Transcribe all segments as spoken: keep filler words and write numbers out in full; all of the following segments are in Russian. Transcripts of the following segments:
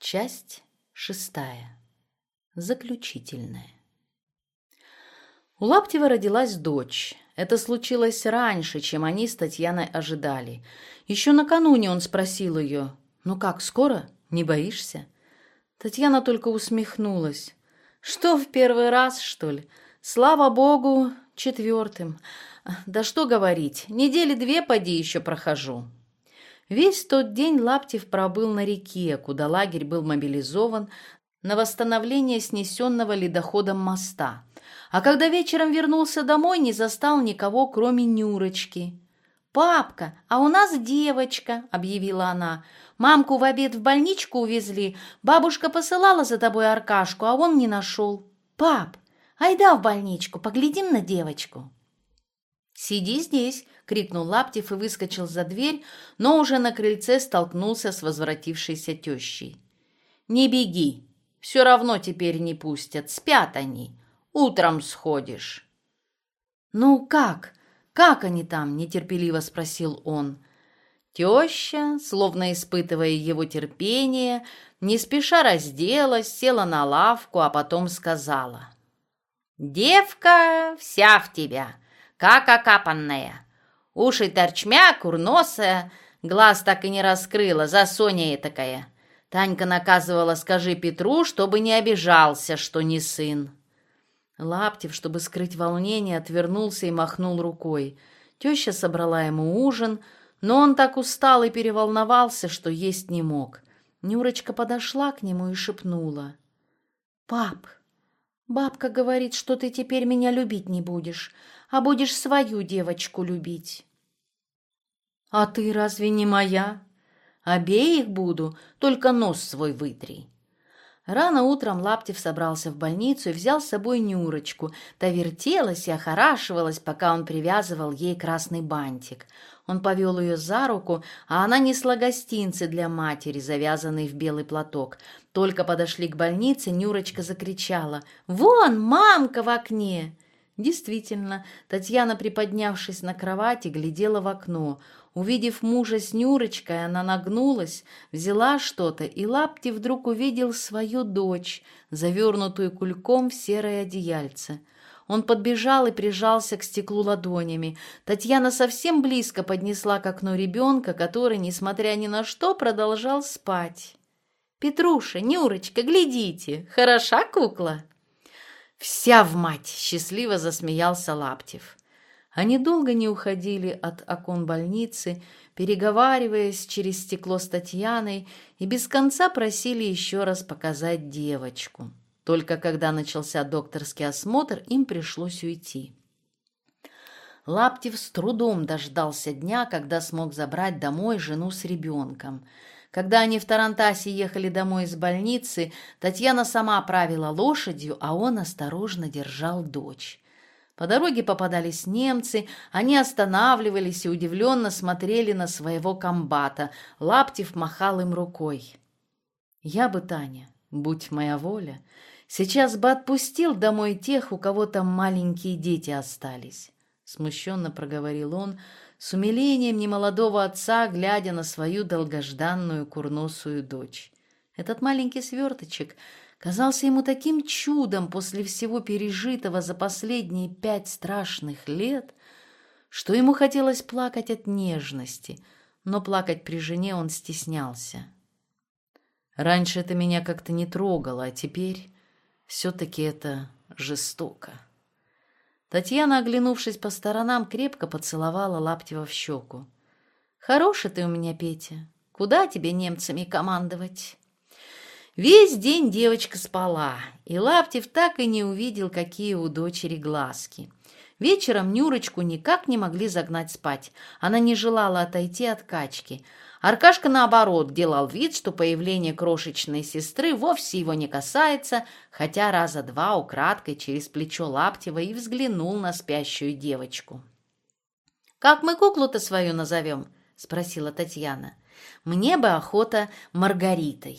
Часть шестая. Заключительная. У Лаптева родилась дочь. Это случилось раньше, чем они с Татьяной ожидали. Еще накануне он спросил ее: «Ну как, скоро? Не боишься?» Татьяна только усмехнулась. «Что, в первый раз, что ли? Слава богу, четвертым. Да что говорить, недели две поди еще прохожу». Весь тот день Лаптев пробыл на реке, куда лагерь был мобилизован на восстановление снесенного ледоходом моста. А когда вечером вернулся домой, не застал никого, кроме Нюрочки. «Папка, а у нас девочка», — объявила она. «Мамку в обед в больничку увезли. Бабушка посылала за тобой Аркашку, а он не нашел. Пап, айда в больничку, поглядим на девочку». «Сиди здесь!» — крикнул Лаптев и выскочил за дверь, но уже на крыльце столкнулся с возвратившейся тещей. «Не беги! Все равно теперь не пустят, спят они. Утром сходишь». «Ну как? Как они там?» — нетерпеливо спросил он. Теща, словно испытывая его терпение, не спеша разделась, села на лавку, а потом сказала: «Девка вся в тебя, как окапанная. Уши торчмя, курносая, глаз так и не раскрыла, за Соня этакая. Танька наказывала: скажи Петру, чтобы не обижался, что не сын». Лаптев, чтобы скрыть волнение, отвернулся и махнул рукой. Теща собрала ему ужин, но он так устал и переволновался, что есть не мог. Нюрочка подошла к нему и шепнула: «Пап, бабка говорит, что ты теперь меня любить не будешь, а будешь свою девочку любить». «А ты разве не моя? Обеих буду, только нос свой вытри». Рано утром Лаптев собрался в больницу и взял с собой Нюрочку. Та вертелась и охорашивалась, пока он привязывал ей красный бантик. Он повел ее за руку, а она несла гостинцы для матери, завязанные в белый платок. Только подошли к больнице, Нюрочка закричала: «Вон, мамка в окне!» Действительно, Татьяна, приподнявшись на кровати, глядела в окно. Увидев мужа с Нюрочкой, она нагнулась, взяла что-то, и Лаптев вдруг увидел свою дочь, завернутую кульком в серое одеяльце. Он подбежал и прижался к стеклу ладонями. Татьяна совсем близко поднесла к окну ребенка, который, несмотря ни на что, продолжал спать. «Петруша, Нюрочка, глядите, хороша кукла?» «Вся в мать!» — счастливо засмеялся Лаптев. Они долго не уходили от окон больницы, переговариваясь через стекло с Татьяной, и без конца просили еще раз показать девочку. Только когда начался докторский осмотр, им пришлось уйти. Лаптев с трудом дождался дня, когда смог забрать домой жену с ребенком. Когда они в Тарантасе ехали домой из больницы, Татьяна сама правила лошадью, а он осторожно держал дочь. По дороге попадались немцы, они останавливались и удивленно смотрели на своего комбата. Лаптев махал им рукой. «Я бы, Таня, будь моя воля, сейчас бы отпустил домой тех, у кого там маленькие дети остались», — смущенно проговорил он, с умилением немолодого отца, глядя на свою долгожданную курносую дочь. Этот маленький сверточек казался ему таким чудом после всего пережитого за последние пять страшных лет, что ему хотелось плакать от нежности, но плакать при жене он стеснялся. «Раньше это меня как-то не трогало, а теперь все-таки это жестоко». Татьяна, оглянувшись по сторонам, крепко поцеловала Лаптева в щеку. «Хороший ты у меня, Петя. Куда тебе немцами командовать?» Весь день девочка спала, и Лаптев так и не увидел, какие у дочери глазки. Вечером Нюрочку никак не могли загнать спать. Она не желала отойти от качки. Аркашка, наоборот, делал вид, что появление крошечной сестры вовсе его не касается, хотя раза два украдкой через плечо Лаптева и взглянул на спящую девочку. «Как мы куклу-то свою назовем?» — спросила Татьяна. «Мне бы охота Маргаритой».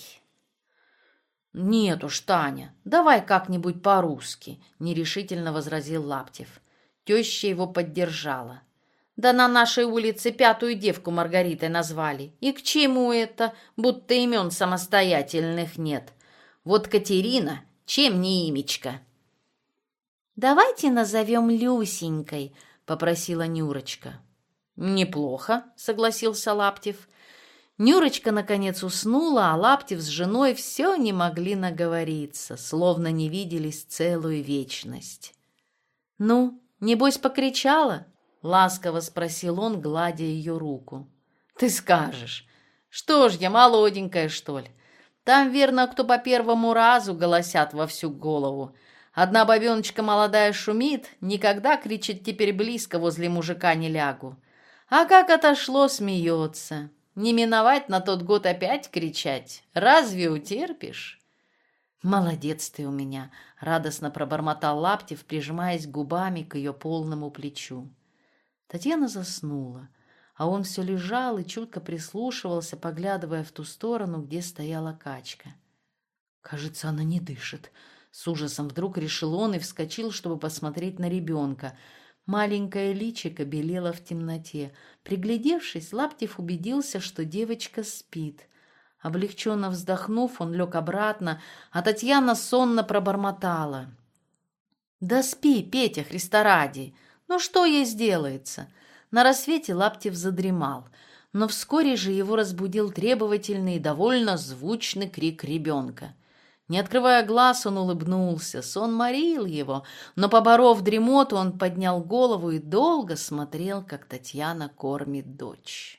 «Нет уж, Таня, давай как-нибудь по-русски», — нерешительно возразил Лаптев. Теща его поддержала. Да на нашей улице пятую девку Маргаритой назвали. И к чему это, будто имен самостоятельных нет? Вот Катерина, чем не имечко? «Давайте назовем Люсенькой», — попросила Нюрочка. «Неплохо», — согласился Лаптев. Нюрочка, наконец, уснула, а Лаптев с женой все не могли наговориться, словно не виделись целую вечность. «Ну, небось, покричала?» — ласково спросил он, гладя ее руку. «Ты скажешь. Что ж я, молоденькая, что ли? Там, верно, кто по первому разу голосят во всю голову. Одна бабеночка молодая шумит, никогда, кричит, теперь близко возле мужика не лягу. А как отошло, смеется. Не миновать на тот год опять кричать. Разве утерпишь?» «Молодец ты у меня», — радостно пробормотал Лаптев, прижимаясь губами к ее полному плечу. Татьяна заснула, а он все лежал и чутко прислушивался, поглядывая в ту сторону, где стояла качка. «Кажется, она не дышит», — с ужасом вдруг решил он и вскочил, чтобы посмотреть на ребенка. Маленькое личико белело в темноте. Приглядевшись, Лаптев убедился, что девочка спит. Облегченно вздохнув, он лег обратно, а Татьяна сонно пробормотала: «Да спи, Петя, Христа ради! Ну что ей сделается?» На рассвете Лаптев задремал, но вскоре же его разбудил требовательный и довольно звучный крик ребенка. Не открывая глаз, он улыбнулся. Сон морил его, но, поборов дремоту, он поднял голову и долго смотрел, как Татьяна кормит дочь.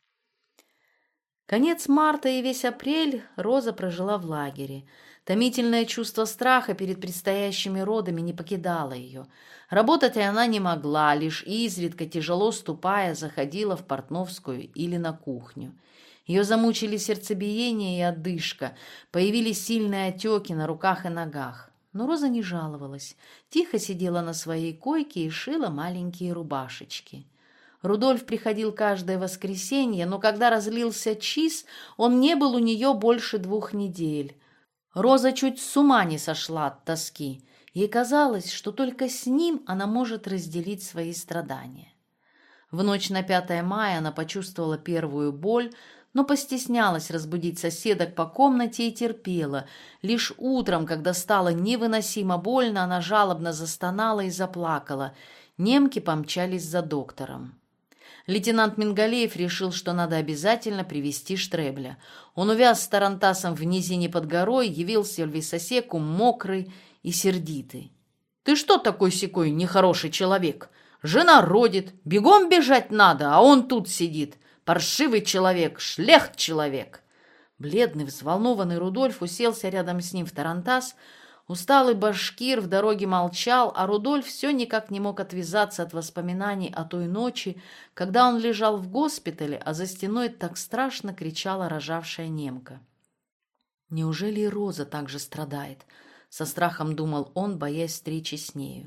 Конец марта и весь апрель Роза прожила в лагере. Томительное чувство страха перед предстоящими родами не покидало ее. Работать она не могла, лишь изредка, тяжело ступая, заходила в портновскую или на кухню. Ее замучили сердцебиение и одышка, появились сильные отеки на руках и ногах. Но Роза не жаловалась, тихо сидела на своей койке и шила маленькие рубашечки. Рудольф приходил каждое воскресенье, но когда разлился чис, он не был у нее больше двух недель. Роза чуть с ума не сошла от тоски. Ей казалось, что только с ним она может разделить свои страдания. В ночь на пятое мая она почувствовала первую боль, но постеснялась разбудить соседок по комнате и терпела. Лишь утром, когда стало невыносимо больно, она жалобно застонала и заплакала. Немки помчались за доктором. Лейтенант Мингалеев решил, что надо обязательно привести Штребля. Он увяз с тарантасом в низине под горой, явился в лесосеку мокрый и сердитый. «Ты что такой-сякой нехороший человек? Жена родит, бегом бежать надо, а он тут сидит. Паршивый человек, шлехт человек!» Бледный, взволнованный Рудольф уселся рядом с ним в тарантас. Усталый башкир в дороге молчал, а Рудольф все никак не мог отвязаться от воспоминаний о той ночи, когда он лежал в госпитале, а за стеной так страшно кричала рожавшая немка. «Неужели и Роза так же страдает?» — со страхом думал он, боясь встречи с нею.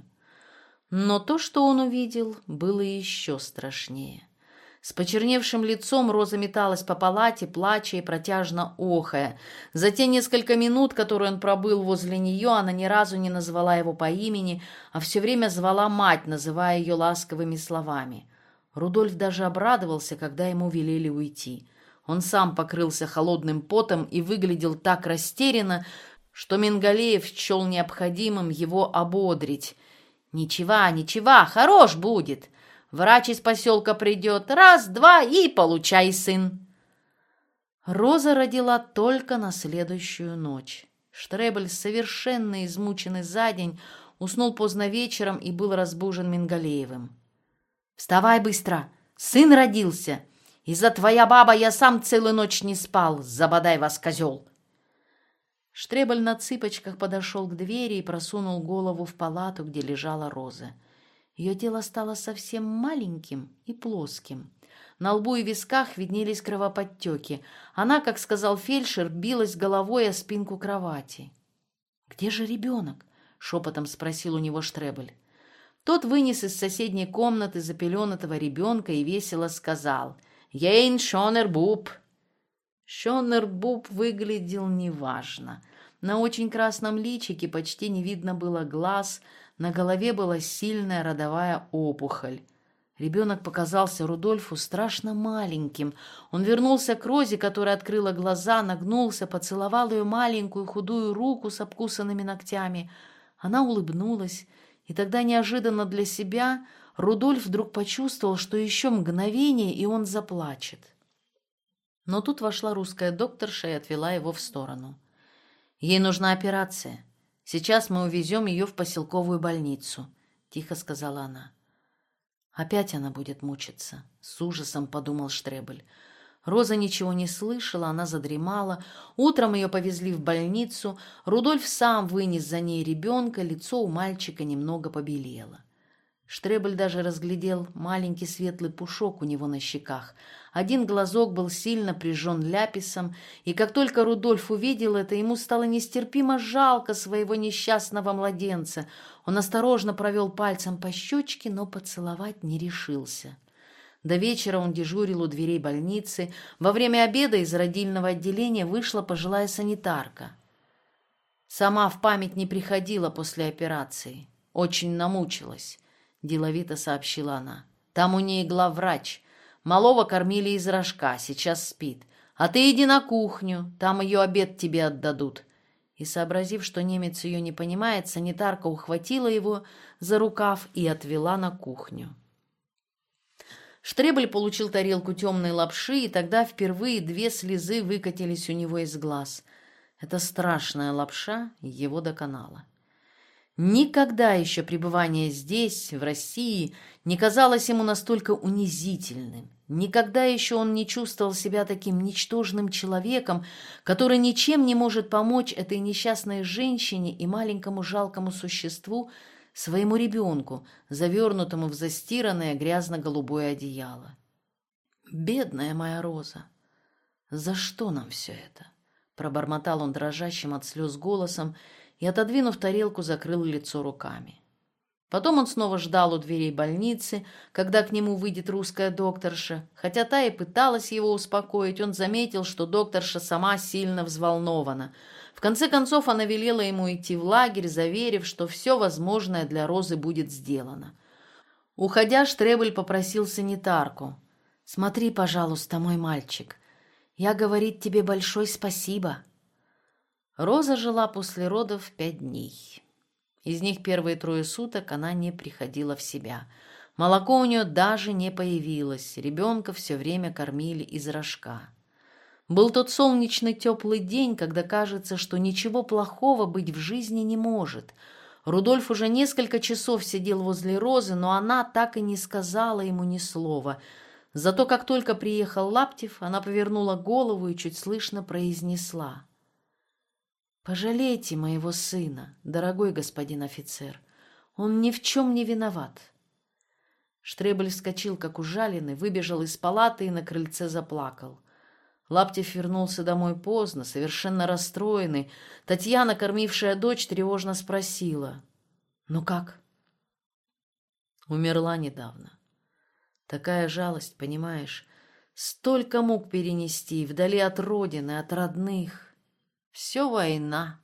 Но то, что он увидел, было еще страшнее. С почерневшим лицом Роза металась по палате, плача и протяжно охая. За те несколько минут, которые он пробыл возле нее, она ни разу не назвала его по имени, а все время звала мать, называя ее ласковыми словами. Рудольф даже обрадовался, когда ему велели уйти. Он сам покрылся холодным потом и выглядел так растерянно, что Мингалеев счел необходимым его ободрить. «Ничего, ничего, хорош будет. Врач из поселка придет, раз, два и получай, сын». Роза родила только на следующую ночь. Штребль, совершенно измученный за день, уснул поздно вечером и был разбужен Мингалеевым. «Вставай быстро, сын родился. Из-за твоя баба я сам целую ночь не спал, забодай вас, козел». Штребль на цыпочках подошел к двери и просунул голову в палату, где лежала Роза. Ее тело стало совсем маленьким и плоским. На лбу и висках виднелись кровоподтеки. Она, как сказал фельдшер, билась головой о спинку кровати. «Где же ребенок?» — шепотом спросил у него Штребль. Тот вынес из соседней комнаты запеленатого ребенка и весело сказал: «Ейн Шонер-Буб». Шонер-Буб выглядел неважно. На очень красном личике почти не видно было глаз, на голове была сильная родовая опухоль. Ребенок показался Рудольфу страшно маленьким. Он вернулся к Розе, которая открыла глаза, нагнулся, поцеловал ее маленькую худую руку с обкусанными ногтями. Она улыбнулась, и тогда неожиданно для себя Рудольф вдруг почувствовал, что еще мгновение, и он заплачет. Но тут вошла русская докторша и отвела его в сторону. «Ей нужна операция. Сейчас мы увезем ее в поселковую больницу», — тихо сказала она. «Опять она будет мучиться», — с ужасом подумал Штребель. Роза ничего не слышала, она задремала. Утром ее повезли в больницу. Рудольф сам вынес за ней ребенка, лицо у мальчика немного побелело. Штребель даже разглядел маленький светлый пушок у него на щеках. Один глазок был сильно прижжен ляписом, и как только Рудольф увидел это, ему стало нестерпимо жалко своего несчастного младенца. Он осторожно провел пальцем по щечке, но поцеловать не решился. До вечера он дежурил у дверей больницы. Во время обеда из родильного отделения вышла пожилая санитарка. «Сама в память не приходила после операции. Очень намучилась», — деловито сообщила она. «Там у ней главврач. Малого кормили из рожка, сейчас спит. А ты иди на кухню, там ее обед тебе отдадут». И, сообразив, что немец ее не понимает, санитарка ухватила его за рукав и отвела на кухню. Штребель получил тарелку темной лапши, и тогда впервые две слезы выкатились у него из глаз. Эта страшная лапша его доконала. Никогда еще пребывание здесь, в России, не казалось ему настолько унизительным. Никогда еще он не чувствовал себя таким ничтожным человеком, который ничем не может помочь этой несчастной женщине и маленькому жалкому существу, своему ребенку, завернутому в застиранное грязно-голубое одеяло. «Бедная моя Роза! За что нам все это?» Пробормотал он дрожащим от слез голосом и, отодвинув тарелку, закрыл лицо руками. Потом он снова ждал у дверей больницы, когда к нему выйдет русская докторша. Хотя та и пыталась его успокоить, он заметил, что докторша сама сильно взволнована. В конце концов она велела ему идти в лагерь, заверив, что все возможное для Розы будет сделано. Уходя, Штребель попросил санитарку: «Смотри, пожалуйста, мой мальчик, я говорить тебе большое спасибо». Роза жила после родов пять дней. Из них первые трое суток она не приходила в себя. Молоко у нее даже не появилось, ребенка все время кормили из рожка. Был тот солнечный теплый день, когда кажется, что ничего плохого быть в жизни не может. Рудольф уже несколько часов сидел возле Розы, но она так и не сказала ему ни слова. Зато как только приехал Лаптев, она повернула голову и чуть слышно произнесла: «Пожалейте моего сына, дорогой господин офицер. Он ни в чем не виноват». Штребель вскочил, как ужаленный, выбежал из палаты и на крыльце заплакал. Лаптев вернулся домой поздно, совершенно расстроенный. Татьяна, кормившая дочь, тревожно спросила: «Ну как?» «Умерла недавно. Такая жалость, понимаешь? Столько мук перенести, вдали от родины, от родных. Все война».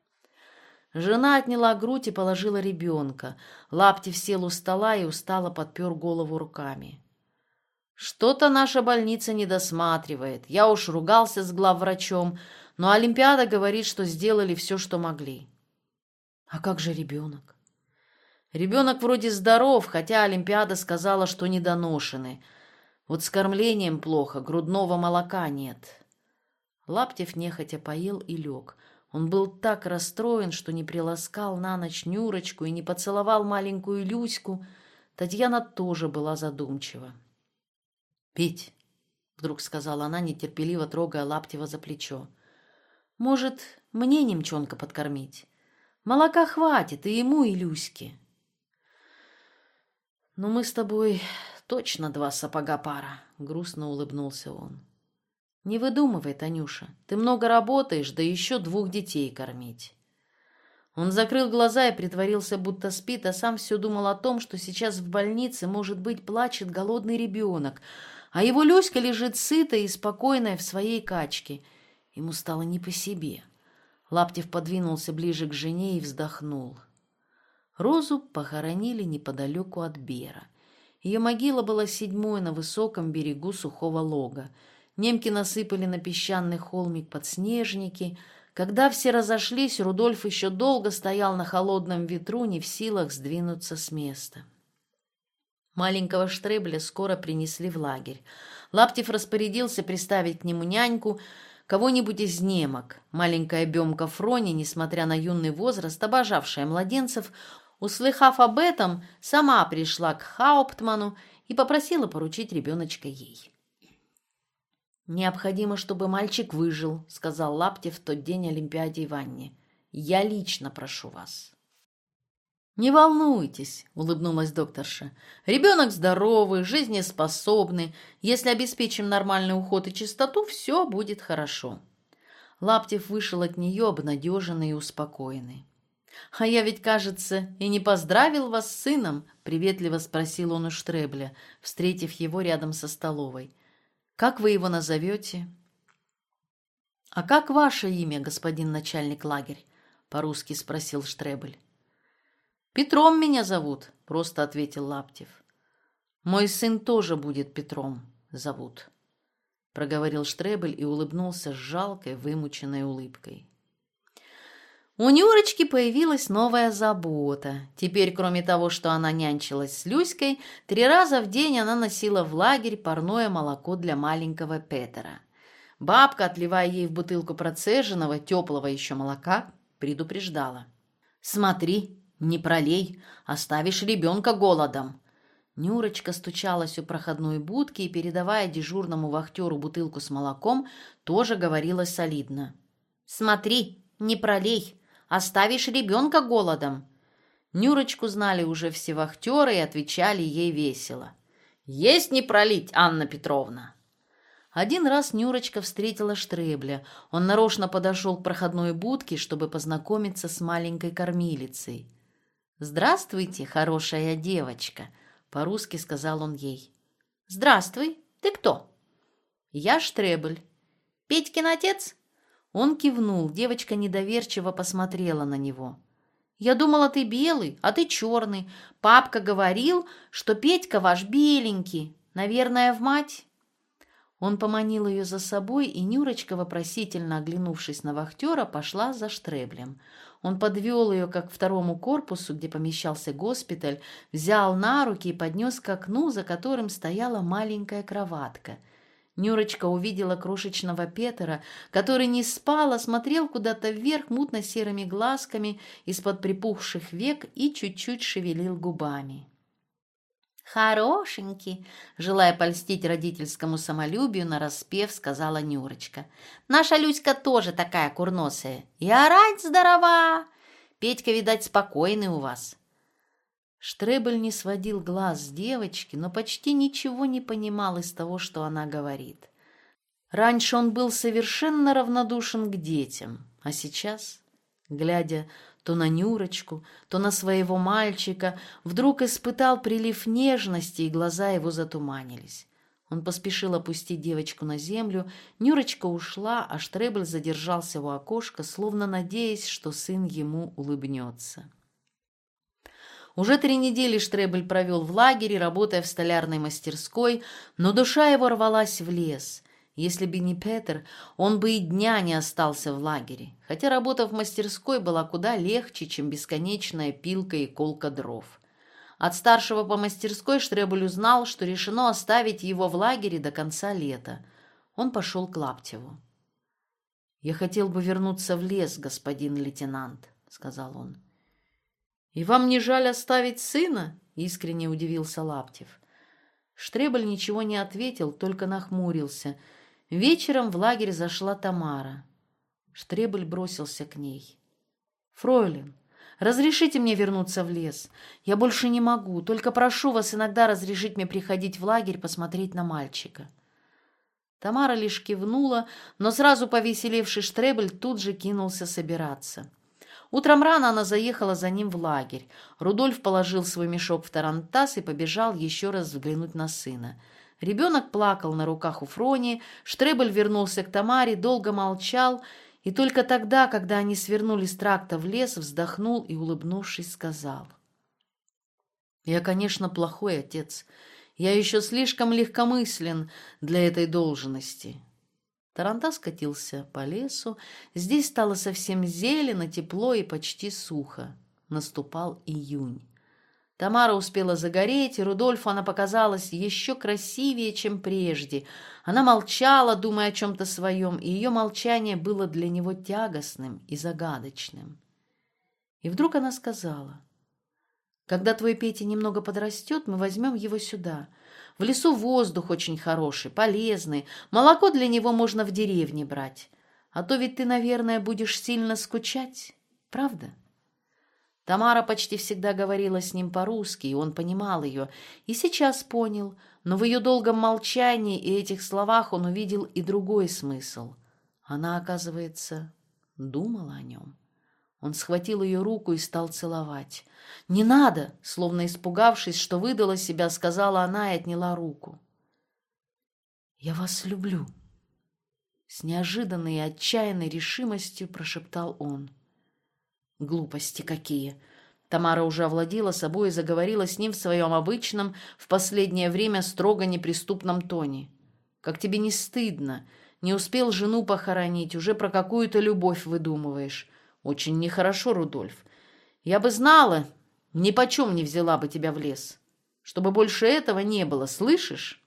Жена отняла грудь и положила ребенка. Лаптев сел у стола и устало подпер голову руками. «Что-то наша больница не досматривает. Я уж ругался с главврачом, но Олимпиада говорит, что сделали все, что могли». «А как же ребенок?» «Ребенок вроде здоров, хотя Олимпиада сказала, что недоношенный. Вот с кормлением плохо, грудного молока нет». Лаптев нехотя поел и лег. Он был так расстроен, что не приласкал на ночь Нюрочку и не поцеловал маленькую Люську. Татьяна тоже была задумчива. «Пить», — вдруг сказала она, нетерпеливо трогая Лаптева за плечо. «Может, мне немчонка подкормить? Молока хватит и ему, и Люське». «Ну, мы с тобой точно два сапога пара», — грустно улыбнулся он. «Не выдумывай, Танюша, ты много работаешь, да еще двух детей кормить». Он закрыл глаза и притворился, будто спит, а сам все думал о том, что сейчас в больнице, может быть, плачет голодный ребенок, а его Люська лежит сытая и спокойная в своей качке. Ему стало не по себе. Лаптев подвинулся ближе к жене и вздохнул. Розу похоронили неподалеку от Бера. Ее могила была седьмой на высоком берегу сухого лога. Немки насыпали на песчаный холмик подснежники. Когда все разошлись, Рудольф еще долго стоял на холодном ветру, не в силах сдвинуться с места. Маленького Штребля скоро принесли в лагерь. Лаптев распорядился приставить к нему няньку, кого-нибудь из немок. Маленькая Бемка Фрони, несмотря на юный возраст, обожавшая младенцев, услыхав об этом, сама пришла к Хауптману и попросила поручить ребеночка ей. «Необходимо, чтобы мальчик выжил», — сказал Лаптев в тот день Олимпиаде Ивановне. «Я лично прошу вас». «Не волнуйтесь», — улыбнулась докторша. «Ребенок здоровый, жизнеспособный. Если обеспечим нормальный уход и чистоту, все будет хорошо». Лаптев вышел от нее обнадеженный и успокоенный. «А я ведь, кажется, и не поздравил вас с сыном», — приветливо спросил он у Штребля, встретив его рядом со столовой. «Как вы его назовете?» «А как ваше имя, господин начальник лагеря?» — по-русски спросил Штребль. «Петром меня зовут», — просто ответил Лаптев. «Мой сын тоже будет Петром зовут», — проговорил Штребль и улыбнулся с жалкой, вымученной улыбкой. У Нюрочки появилась новая забота. Теперь, кроме того, что она нянчилась с Люськой, три раза в день она носила в лагерь парное молоко для маленького Петера. Бабка, отливая ей в бутылку процеженного, теплого еще молока, предупреждала. «Смотри, не пролей, оставишь ребенка голодом». Нюрочка стучалась у проходной будки и, передавая дежурному вахтеру бутылку с молоком, тоже говорила солидно. «Смотри, не пролей, оставишь ребенка голодом». Нюрочку знали уже все вахтеры и отвечали ей весело. «Есть не пролить, Анна Петровна». Один раз Нюрочка встретила Штребля. Он нарочно подошел к проходной будке, чтобы познакомиться с маленькой кормилицей. «Здравствуйте, хорошая девочка», — по-русски сказал он ей. «Здравствуй, ты кто?» «Я Штребль». «Петькин отец?» Он кивнул, девочка недоверчиво посмотрела на него. «Я думала, ты белый, а ты черный. Папка говорил, что Петька ваш беленький. Наверное, в мать?» Он поманил ее за собой, и Нюрочка, вопросительно оглянувшись на вахтера, пошла за Штреблем. Он подвел ее как к второму корпусу, где помещался госпиталь, взял на руки и поднес к окну, за которым стояла маленькая кроватка. Нюрочка увидела крошечного Петера, который не спал, а смотрел куда-то вверх мутно-серыми глазками из-под припухших век и чуть-чуть шевелил губами. «Хорошенький», — желая польстить родительскому самолюбию, нараспев сказала Нюрочка. «Наша Люська тоже такая курносая. И орать здорова! Петька, видать, спокойный у вас». Штребль не сводил глаз с девочки, но почти ничего не понимал из того, что она говорит. Раньше он был совершенно равнодушен к детям, а сейчас, глядя то на Нюрочку, то на своего мальчика, вдруг испытал прилив нежности, и глаза его затуманились. Он поспешил опустить девочку на землю, Нюрочка ушла, а Штребль задержался у окошка, словно надеясь, что сын ему улыбнется. Уже три недели Штребль провел в лагере, работая в столярной мастерской, но душа его рвалась в лес. Если бы не Петер, он бы и дня не остался в лагере, хотя работа в мастерской была куда легче, чем бесконечная пилка и колка дров. От старшего по мастерской Штребль узнал, что решено оставить его в лагере до конца лета. Он пошел к Лаптеву. «Я хотел бы вернуться в лес, господин лейтенант», — сказал он. «И вам не жаль оставить сына?» — искренне удивился Лаптев. Штребль ничего не ответил, только нахмурился. Вечером в лагерь зашла Тамара. Штребль бросился к ней. «Фройлен, разрешите мне вернуться в лес? Я больше не могу, только прошу вас иногда разрешить мне приходить в лагерь посмотреть на мальчика». Тамара лишь кивнула, но сразу повеселевший Штребль тут же кинулся собираться. Утром рано она заехала за ним в лагерь. Рудольф положил свой мешок в тарантас и побежал еще раз взглянуть на сына. Ребенок плакал на руках у Фрони, Штребль вернулся к Тамаре, долго молчал, и только тогда, когда они свернули с тракта в лес, вздохнул и, улыбнувшись, сказал: «Я, конечно, плохой отец. Я еще слишком легкомыслен для этой должности». Тарантас катился по лесу. Здесь стало совсем зелено, тепло и почти сухо. Наступал июнь. Тамара успела загореть, и Рудольфу она показалась еще красивее, чем прежде. Она молчала, думая о чем-то своем, и ее молчание было для него тягостным и загадочным. И вдруг она сказала: «Когда твой Петя немного подрастет, мы возьмем его сюда. В лесу воздух очень хороший, полезный, молоко для него можно в деревне брать. А то ведь ты, наверное, будешь сильно скучать, правда?» Тамара почти всегда говорила с ним по-русски, и он понимал ее, и сейчас понял, но в ее долгом молчании и этих словах он увидел и другой смысл. Она, оказывается, думала о нем. Он схватил ее руку и стал целовать. «Не надо!» — словно испугавшись, что выдала себя, сказала она и отняла руку. «Я вас люблю!» С неожиданной и отчаянной решимостью прошептал он. «Глупости какие!» Тамара уже овладела собой и заговорила с ним в своем обычном, в последнее время строго неприступном тоне. «Как тебе не стыдно? Не успел жену похоронить, уже про какую-то любовь выдумываешь. Очень нехорошо, Рудольф. Я бы знала, ни почем не взяла бы тебя в лес. Чтобы больше этого не было, слышишь?»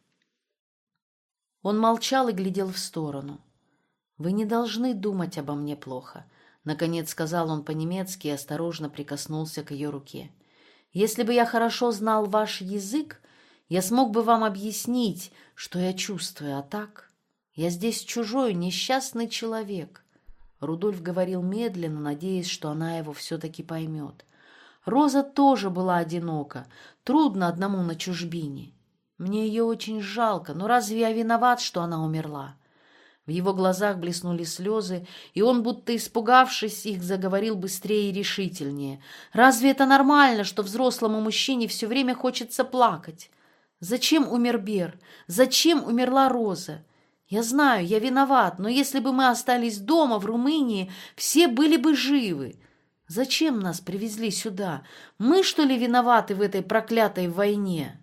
Он молчал и глядел в сторону. «Вы не должны думать обо мне плохо», — наконец сказал он по-немецки и осторожно прикоснулся к ее руке. «Если бы я хорошо знал ваш язык, я смог бы вам объяснить, что я чувствую, а так я здесь чужой, несчастный человек». Рудольф говорил медленно, надеясь, что она его все-таки поймет. «Роза тоже была одинока, трудно одному на чужбине. Мне ее очень жалко, но разве я виноват, что она умерла?» В его глазах блеснули слезы, и он, будто испугавшись их, заговорил быстрее и решительнее. «Разве это нормально, что взрослому мужчине все время хочется плакать? Зачем умер Бер? Зачем умерла Роза? Я знаю, я виноват, но если бы мы остались дома, в Румынии, все были бы живы. Зачем нас привезли сюда? Мы, что ли, виноваты в этой проклятой войне?»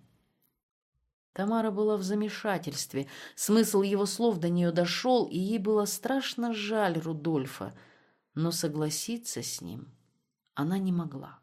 Тамара была в замешательстве. Смысл его слов до нее дошел, и ей было страшно жаль Рудольфа, но согласиться с ним она не могла.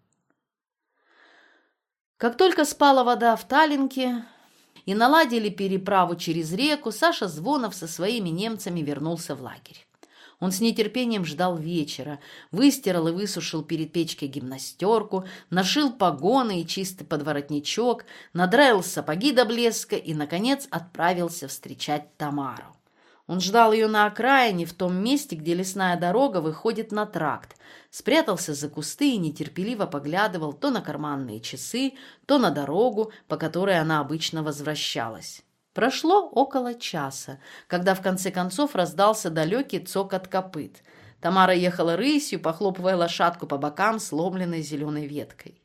Как только спала вода в Таллинке и наладили переправу через реку, Саша Звонов со своими немцами вернулся в лагерь. Он с нетерпением ждал вечера, выстирал и высушил перед печкой гимнастерку, нашил погоны и чистый подворотничок, надраил сапоги до блеска и, наконец, отправился встречать Тамару. Он ждал ее на окраине, в том месте, где лесная дорога выходит на тракт, спрятался за кусты и нетерпеливо поглядывал то на карманные часы, то на дорогу, по которой она обычно возвращалась. Прошло около часа, когда в конце концов раздался далекий цокот копыт. Тамара ехала рысью, похлопывая лошадку по бокам сломленной зеленой веткой.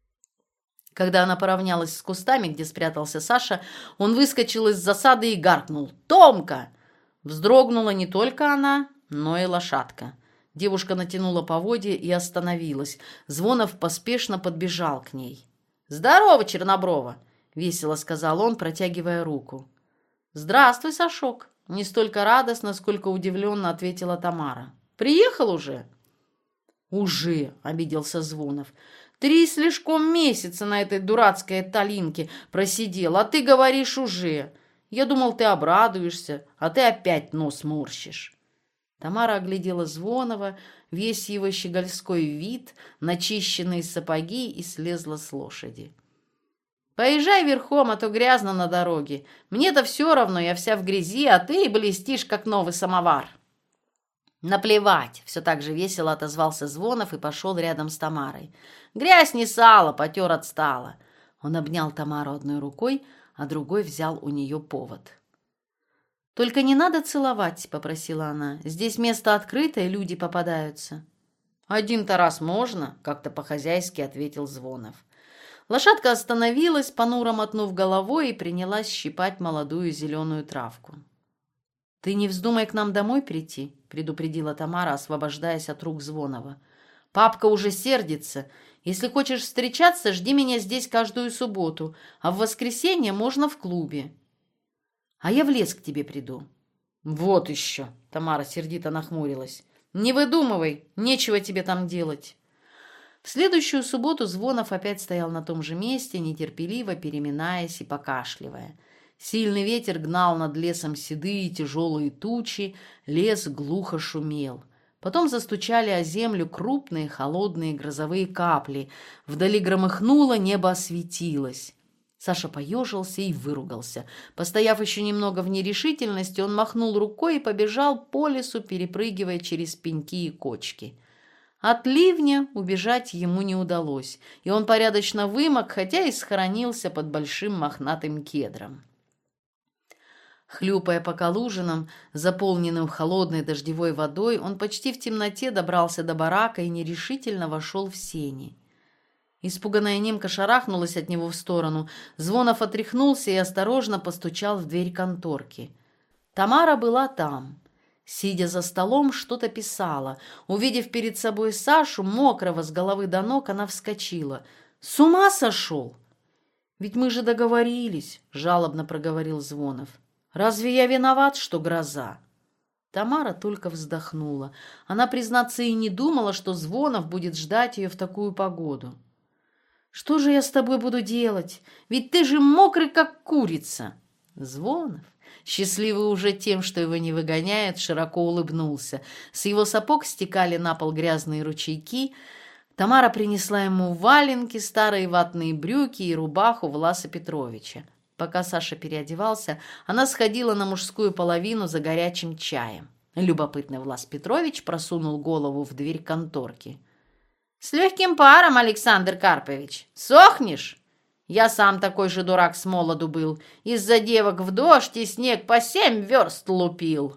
Когда она поравнялась с кустами, где спрятался Саша, он выскочил из засады и гаркнул: «Томка!» Вздрогнула не только она, но и лошадка. Девушка натянула поводья и остановилась. Звонов поспешно подбежал к ней. «Здорово, Черноброва!» — весело сказал он, протягивая руку. «Здравствуй, Сашок!» — не столько радостно, сколько удивленно ответила Тамара. «Приехал уже?» «Уже!» — обиделся Звонов. «Три слишком месяца на этой дурацкой Таллинке просидел, а ты говоришь уже. Я думал, ты обрадуешься, а ты опять нос морщишь». Тамара оглядела Звонова, весь его щегольской вид, начищенные сапоги, и слезла с лошади. «Поезжай верхом, а то грязно на дороге. Мне-то все равно, я вся в грязи, а ты блестишь, как новый самовар». «Наплевать!» — все так же весело отозвался Звонов и пошел рядом с Тамарой. «Грязь не сало, потер отстало». Он обнял Тамару одной рукой, а другой взял у нее повод. «Только не надо целовать», — попросила она. «Здесь место открытое, люди попадаются». «Один-то раз можно», — как-то по-хозяйски ответил Звонов. Лошадка остановилась, понуро мотнув головой, и принялась щипать молодую зеленую травку. «Ты не вздумай к нам домой прийти», — предупредила Тамара, освобождаясь от рук Звонова. Папка уже сердится. Если хочешь встречаться, жди меня здесь каждую субботу, а в воскресенье можно в клубе. А я в лес к тебе приду». «Вот еще!» — Тамара сердито нахмурилась. «Не выдумывай, нечего тебе там делать». В следующую субботу Звонов опять стоял на том же месте, нетерпеливо переминаясь и покашливая. Сильный ветер гнал над лесом седые тяжелые тучи, лес глухо шумел. Потом застучали о землю крупные холодные грозовые капли. Вдали громыхнуло, небо осветилось. Саша поежился и выругался. Постояв еще немного в нерешительности, он махнул рукой и побежал по лесу, перепрыгивая через пеньки и кочки. От ливня убежать ему не удалось, и он порядочно вымок, хотя и схоронился под большим мохнатым кедром. Хлюпая по калужинам, заполненным холодной дождевой водой, он почти в темноте добрался до барака и нерешительно вошел в сени. Испуганная немка шарахнулась от него в сторону. Звонов отряхнулся и осторожно постучал в дверь конторки. Тамара была там. Сидя за столом, что-то писала. Увидев перед собой Сашу, мокрого с головы до ног, она вскочила. «С ума сошел?» «Ведь мы же договорились», — жалобно проговорил Звонов. «Разве я виноват, что гроза?» Тамара только вздохнула. Она, признаться, и не думала, что Звонов будет ждать ее в такую погоду. «Что же я с тобой буду делать? Ведь ты же мокрый, как курица!» Звонов, счастливый уже тем, что его не выгоняют, широко улыбнулся. С его сапог стекали на пол грязные ручейки. Тамара принесла ему валенки, старые ватные брюки и рубаху Власа Петровича. Пока Саша переодевался, она сходила на мужскую половину за горячим чаем. Любопытный Влас Петрович просунул голову в дверь конторки. «С легким паром, Александр Карпович. Сохнешь? Я сам такой же дурак с молоду был. Из-за девок в дождь и снег по семь верст лупил».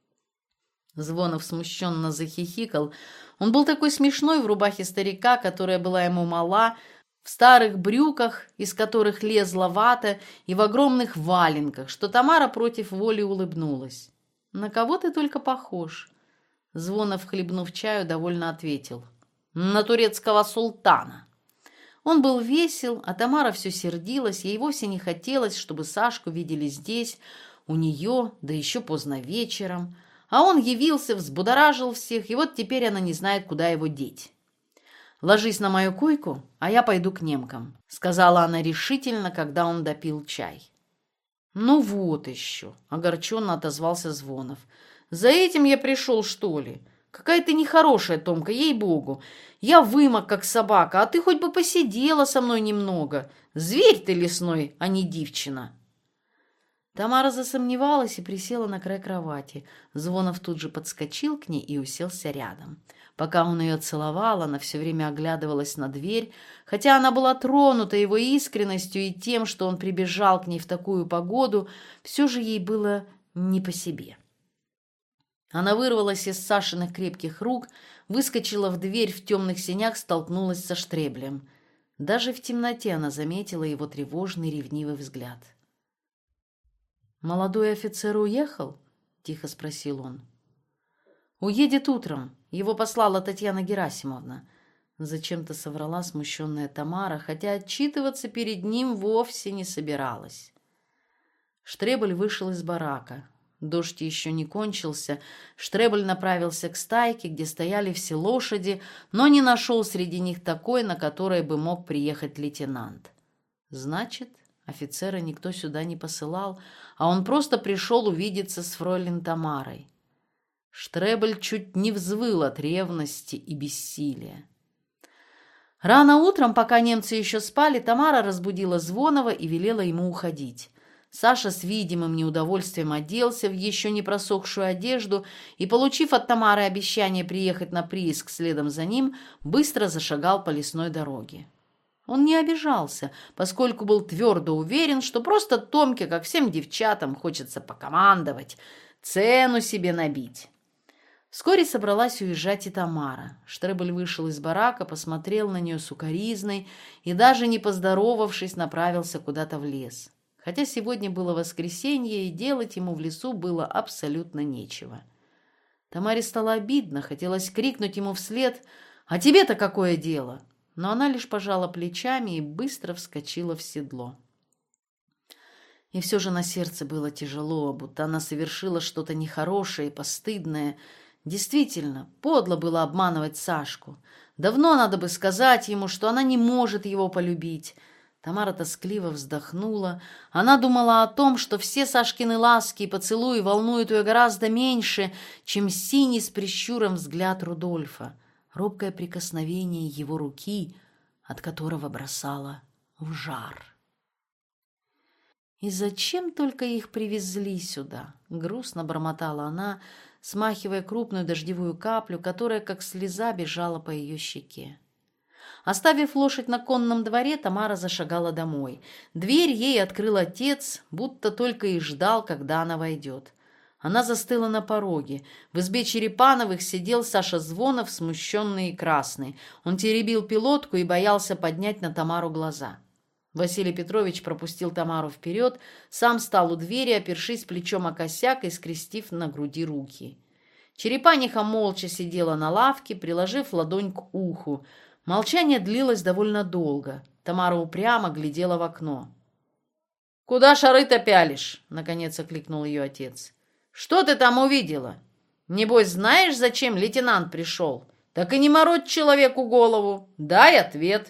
Звонов смущенно захихикал. Он был такой смешной в рубахе старика, которая была ему мала, в старых брюках, из которых лезла вата, и в огромных валенках, что Тамара против воли улыбнулась. «На кого ты только похож?» Звонов, хлебнув чаю, довольно ответил. «На турецкого султана». Он был весел, а Тамара все сердилась, ей вовсе не хотелось, чтобы Сашку видели здесь, у нее, да еще поздно вечером. А он явился, взбудоражил всех, и вот теперь она не знает, куда его деть. «Ложись на мою койку, а я пойду к немкам», — сказала она решительно, когда он допил чай. «Ну вот еще», — огорченно отозвался Звонов. «За этим я пришел, что ли? Какая ты нехорошая, Томка, ей-богу. Я вымок, как собака, а ты хоть бы посидела со мной немного. Зверь ты лесной, а не девчина». Тамара засомневалась и присела на край кровати. Звонов тут же подскочил к ней и уселся рядом. Пока он ее целовал, она все время оглядывалась на дверь, хотя она была тронута его искренностью и тем, что он прибежал к ней в такую погоду, все же ей было не по себе. Она вырвалась из Сашиных крепких рук, выскочила в дверь в темных сенях, столкнулась со Штреблем. Даже в темноте она заметила его тревожный ревнивый взгляд. «Молодой офицер уехал?» — тихо спросил он. «Уедет утром. Его послала Татьяна Герасимовна». Зачем-то соврала смущенная Тамара, хотя отчитываться перед ним вовсе не собиралась. Штребель вышел из барака. Дождь еще не кончился. Штребель направился к стайке, где стояли все лошади, но не нашел среди них такой, на которой бы мог приехать лейтенант. Значит, офицера никто сюда не посылал, а он просто пришел увидеться с фройлен Тамарой. Штребель чуть не взвыл от ревности и бессилия. Рано утром, пока немцы еще спали, Тамара разбудила Звонова и велела ему уходить. Саша с видимым неудовольствием оделся в еще не просохшую одежду и, получив от Тамары обещание приехать на прииск следом за ним, быстро зашагал по лесной дороге. Он не обижался, поскольку был твердо уверен, что просто Томке, как всем девчатам, хочется покомандовать, цену себе набить. Вскоре собралась уезжать и Тамара. Штребель вышел из барака, посмотрел на нее сукоризной и, даже не поздоровавшись, направился куда-то в лес. Хотя сегодня было воскресенье, и делать ему в лесу было абсолютно нечего. Тамаре стало обидно, хотелось крикнуть ему вслед: А тебе-то какое дело?» Но она лишь пожала плечами и быстро вскочила в седло. И все же на сердце было тяжело, будто она совершила что-то нехорошее и постыдное. Действительно, подло было обманывать Сашку. Давно надо бы сказать ему, что она не может его полюбить. Тамара тоскливо вздохнула. Она думала о том, что все Сашкины ласки и поцелуи волнуют ее гораздо меньше, чем синий с прищуром взгляд Рудольфа, робкое прикосновение его руки, от которого бросало в жар. «И зачем только их привезли сюда?» — грустно бормотала она, смахивая крупную дождевую каплю, которая, как слеза, бежала по ее щеке. Оставив лошадь на конном дворе, Тамара зашагала домой. Дверь ей открыл отец, будто только и ждал, когда она войдет. Она застыла на пороге. В избе Черепановых сидел Саша Звонов, смущенный и красный. Он теребил пилотку и боялся поднять на Тамару глаза. Василий Петрович пропустил Тамару вперед, сам стал у двери, опершись плечом о косяк и скрестив на груди руки. Черепаниха молча сидела на лавке, приложив ладонь к уху. Молчание длилось довольно долго. Тамара упрямо глядела в окно. «Куда шары-то пялишь?» — наконец окликнул ее отец. «Что ты там увидела? Небось, знаешь, зачем лейтенант пришел? Так и не морочь человеку голову. Дай ответ».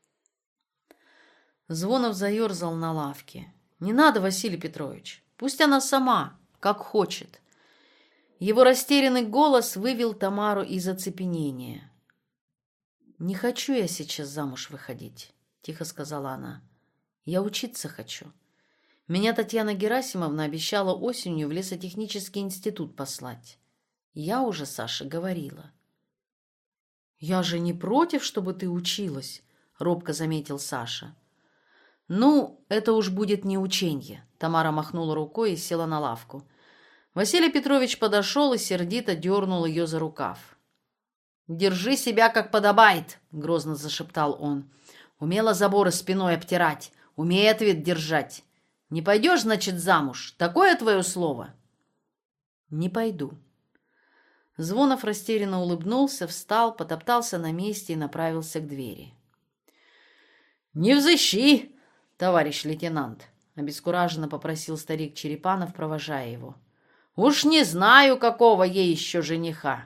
Звонов заерзал на лавке. «Не надо, Василий Петрович. Пусть она сама, как хочет». Его растерянный голос вывел Тамару из оцепенения. «Не хочу я сейчас замуж выходить», — тихо сказала она. «Я учиться хочу. Меня Татьяна Герасимовна обещала осенью в лесотехнический институт послать. Я уже Саше говорила». «Я же не против, чтобы ты училась», — робко заметил Саша. «Ну, это уж будет не ученье», — Тамара махнула рукой и села на лавку. Василий Петрович подошел и сердито дернул ее за рукав. «Держи себя, как подобает», — грозно зашептал он. «Умела заборы спиной обтирать, умей ответ держать. Не пойдешь, значит, замуж? Такое твое слово?» «Не пойду». Звонов растерянно улыбнулся, встал, потоптался на месте и направился к двери. «Не взыщи, товарищ лейтенант», — обескураженно попросил старик Черепанов, провожая его. «Уж не знаю, какого ей еще жениха».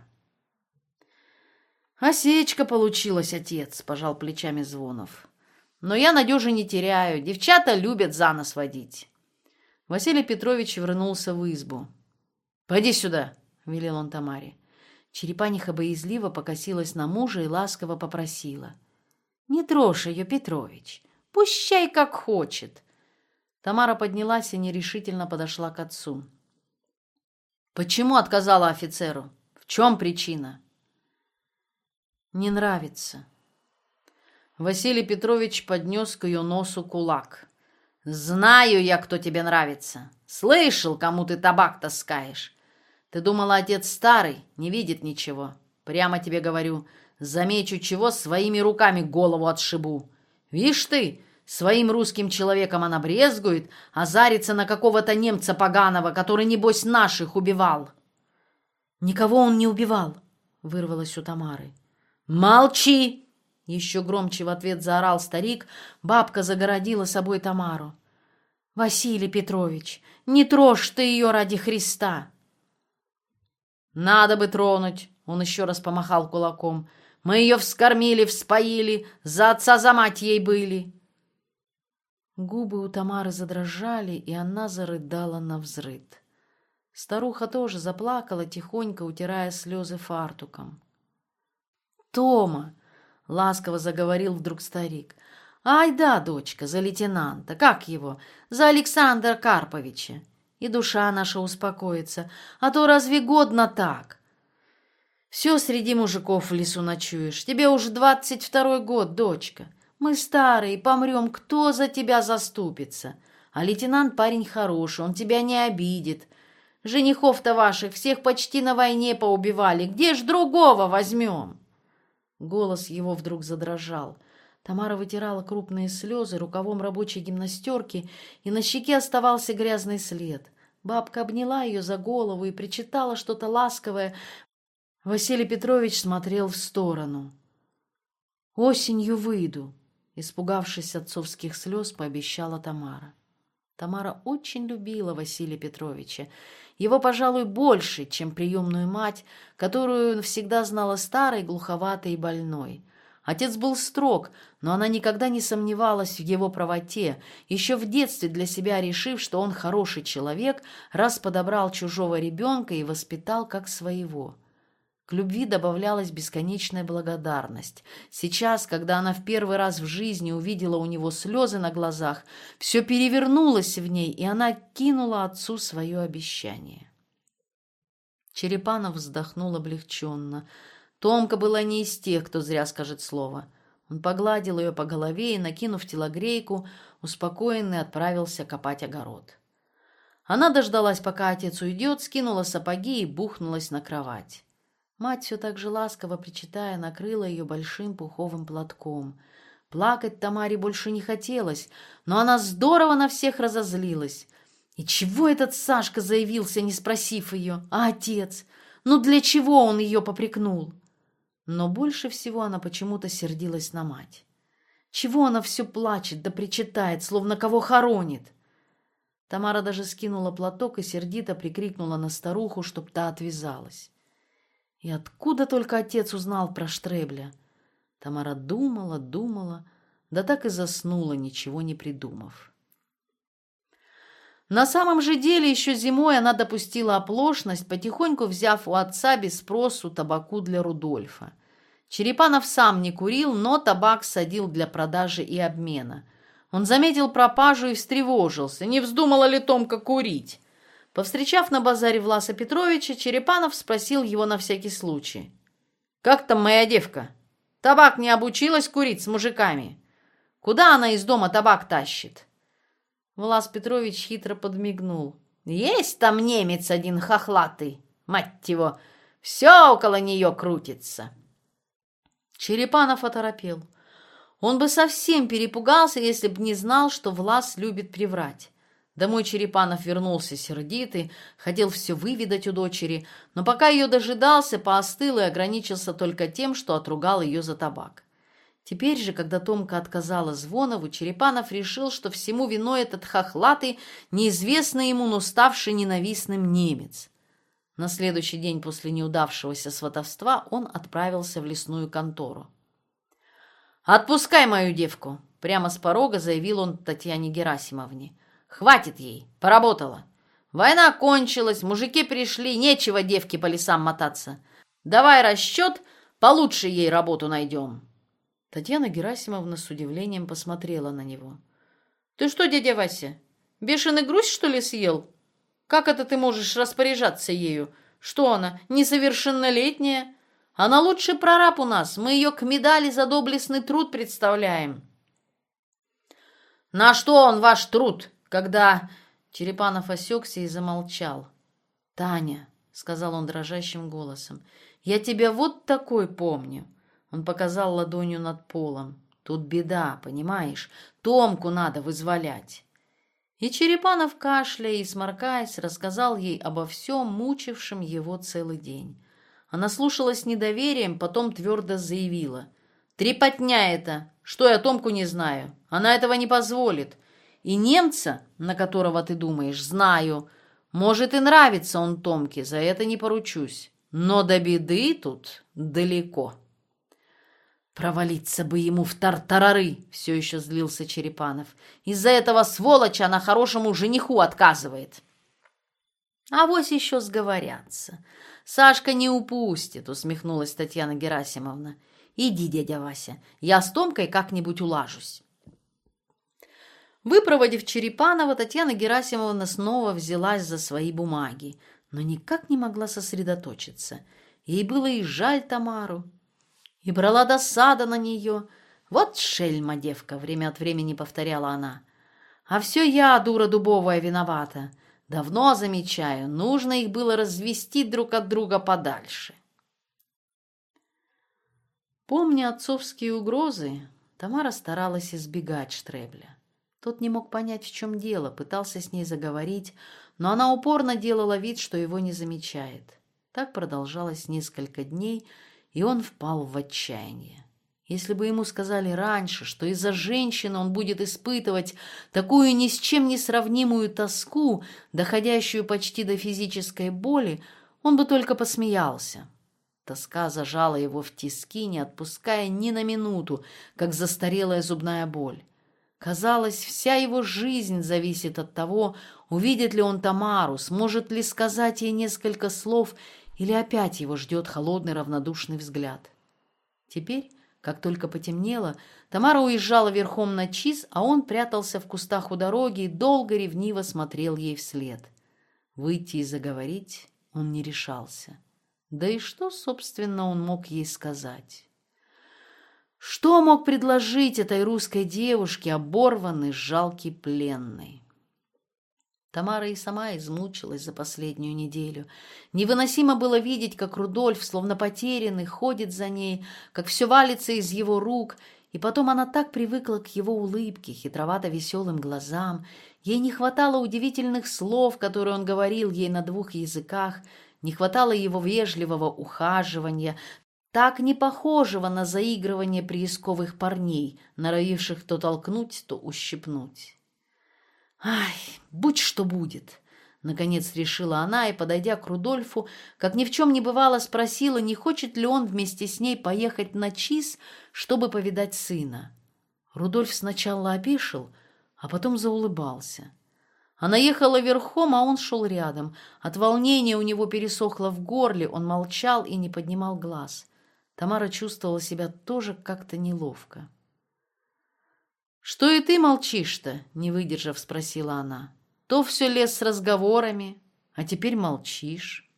«Осечка получилась, отец», — пожал плечами Звонов. «Но я надежи не теряю, девчата любят за нос водить». Василий Петрович вернулся в избу. «Пойди сюда», — велел он Тамаре. Черепаниха боязливо покосилась на мужа и ласково попросила. «Не трожь ее, Петрович, пущай как хочет». Тамара поднялась и нерешительно подошла к отцу. «Почему отказала офицеру? В чем причина?» «Не нравится». Василий Петрович поднес к ее носу кулак. «Знаю я, кто тебе нравится. Слышал, кому ты табак таскаешь. Ты думала, отец старый, не видит ничего. Прямо тебе говорю, замечу чего, своими руками голову отшибу. Вишь ты, своим русским человеком она брезгует, а зарится на какого-то немца поганого, который, небось, наших убивал». «Никого он не убивал», — вырвалось у Тамары. «Молчи!» — еще громче в ответ заорал старик. Бабка загородила собой Тамару. «Василий Петрович, не трожь ты ее ради Христа!» «Надо бы тронуть!» — он еще раз помахал кулаком. «Мы ее вскормили, вспоили, за отца, за мать ей были!» Губы у Тамары задрожали, и она зарыдала навзрыд. Старуха тоже заплакала, тихонько утирая слезы фартуком. «Тома!» — ласково заговорил вдруг старик. «Ай да, дочка, за лейтенанта, как его? За Александра Карповича. И душа наша успокоится, а то разве годно так? Все среди мужиков в лесу ночуешь. Тебе уже двадцать второй год, дочка. Мы старые, помрем, кто за тебя заступится? А лейтенант парень хороший, он тебя не обидит. Женихов-то ваших всех почти на войне поубивали. Где ж другого возьмем?» Голос его вдруг задрожал. Тамара вытирала крупные слезы рукавом рабочей гимнастерки, и на щеке оставался грязный след. Бабка обняла ее за голову и причитала что-то ласковое. Василий Петрович смотрел в сторону. «Осенью выйду», — испугавшись отцовских слез, пообещала Тамара. Тамара очень любила Василия Петровича, его, пожалуй, больше, чем приемную мать, которую всегда знала старой, глуховатой и больной. Отец был строг, но она никогда не сомневалась в его правоте, еще в детстве для себя решив, что он хороший человек, раз подобрал чужого ребенка и воспитал как своего. К любви добавлялась бесконечная благодарность. Сейчас, когда она в первый раз в жизни увидела у него слезы на глазах, все перевернулось в ней, и она кинула отцу свое обещание. Черепанов вздохнул облегченно. Томка была не из тех, кто зря скажет слово. Он погладил ее по голове и, накинув телогрейку, успокоенный отправился копать огород. Она дождалась, пока отец уйдет, скинула сапоги и бухнулась на кровать. Мать, все так же ласково причитая, накрыла ее большим пуховым платком. Плакать Тамаре больше не хотелось, но она здорово на всех разозлилась. И чего этот Сашка заявился, не спросив ее? А отец? Ну для чего он ее попрекнул? Но больше всего она почему-то сердилась на мать. Чего она все плачет да причитает, словно кого хоронит? Тамара даже скинула платок и сердито прикрикнула на старуху, чтоб та отвязалась. И откуда только отец узнал про Штребля? Тамара думала, думала, да так и заснула, ничего не придумав. На самом же деле еще зимой она допустила оплошность, потихоньку взяв у отца без спросу табаку для Рудольфа. Черепанов сам не курил, но табак садил для продажи и обмена. Он заметил пропажу и встревожился, не вздумала ли Томка курить. Повстречав на базаре Власа Петровича, Черепанов спросил его на всякий случай. «Как там моя девка? Табак не обучилась курить с мужиками? Куда она из дома табак тащит?» Влас Петрович хитро подмигнул. «Есть там немец один хохлатый, мать его, все около нее крутится». Черепанов оторопел. Он бы совсем перепугался, если б не знал, что Влас любит приврать. Домой Черепанов вернулся сердитый, хотел все выведать у дочери, но пока ее дожидался, поостыл и ограничился только тем, что отругал ее за табак. Теперь же, когда Томка отказала Звонову, Черепанов решил, что всему виной этот хохлатый, неизвестный ему, но ставший ненавистным немец. На следующий день после неудавшегося сватовства он отправился в лесную контору. «Отпускай мою девку!» — прямо с порога заявил он Татьяне Герасимовне. «Хватит ей, поработала. Война кончилась, мужики пришли, нечего девке по лесам мотаться. Давай расчет, получше ей работу найдем». Татьяна Герасимовна с удивлением посмотрела на него. «Ты что, дядя Вася, бешеный груз, что ли, съел? Как это ты можешь распоряжаться ею? Что она, несовершеннолетняя? Она лучший прораб у нас, мы ее к медали за доблестный труд представляем». «На что он ваш труд, когда...» Черепанов осекся и замолчал. «Таня», — сказал он дрожащим голосом, — «я тебя вот такой помню». Он показал ладонью над полом. «Тут беда, понимаешь? Томку надо вызволять». И Черепанов, кашляя и сморкаясь, рассказал ей обо всем, мучившем его целый день. Она слушала с недоверием, потом твердо заявила. «Трепотня это! Что я Томку не знаю? Она этого не позволит. И немца, на которого ты думаешь, знаю. Может, и нравится он Томке, за это не поручусь. Но до беды тут далеко». «Провалиться бы ему в тартарары!» — все еще злился Черепанов. «Из-за этого сволоча она хорошему жениху отказывает». «Авось еще сговорятся. Сашка не упустит», — усмехнулась Татьяна Герасимовна. «Иди, дядя Вася, я с Томкой как-нибудь улажусь». Выпроводив Черепанова, Татьяна Герасимовна снова взялась за свои бумаги, но никак не могла сосредоточиться. Ей было и жаль Тамару, и брала досада на нее. «Вот шельма девка», — время от времени повторяла она. «А все я, дура дубовая, виновата. Давно замечаю, нужно их было развести друг от друга подальше». Помня отцовские угрозы, Тамара старалась избегать Штребля. Тот не мог понять, в чем дело, пытался с ней заговорить, но она упорно делала вид, что его не замечает. Так продолжалось несколько дней, и он впал в отчаяние. Если бы ему сказали раньше, что из-за женщины он будет испытывать такую ни с чем не сравнимую тоску, доходящую почти до физической боли, он бы только посмеялся. Тоска зажала его в тиски, не отпуская ни на минуту, как застарелая зубная боль. Казалось, вся его жизнь зависит от того, увидит ли он Тамару, сможет ли сказать ей несколько слов, или опять его ждет холодный равнодушный взгляд. Теперь, как только потемнело, Тамара уезжала верхом на Чиз, а он прятался в кустах у дороги и долго ревниво смотрел ей вслед. Выйти и заговорить он не решался. Да и что, собственно, он мог ей сказать? Что мог предложить этой русской девушке, оборванной, жалкой, пленной? Тамара и сама измучилась за последнюю неделю. Невыносимо было видеть, как Рудольф, словно потерянный, ходит за ней, как все валится из его рук, и потом она так привыкла к его улыбке, хитровато-веселым глазам. Ей не хватало удивительных слов, которые он говорил ей на двух языках, не хватало его вежливого ухаживания, так не похожего на заигрывание приисковых парней, норовивших то толкнуть, то ущипнуть. «Ай, будь что будет!» — наконец решила она и, подойдя к Рудольфу, как ни в чем не бывало, спросила, не хочет ли он вместе с ней поехать на Чиз, чтобы повидать сына. Рудольф сначала опешил, а потом заулыбался. Она ехала верхом, а он шел рядом. От волнения у него пересохло в горле, он молчал и не поднимал глаз. Тамара чувствовала себя тоже как-то неловко. «Что и ты молчишь-то?» — не выдержав, спросила она. «То все лез с разговорами, а теперь молчишь».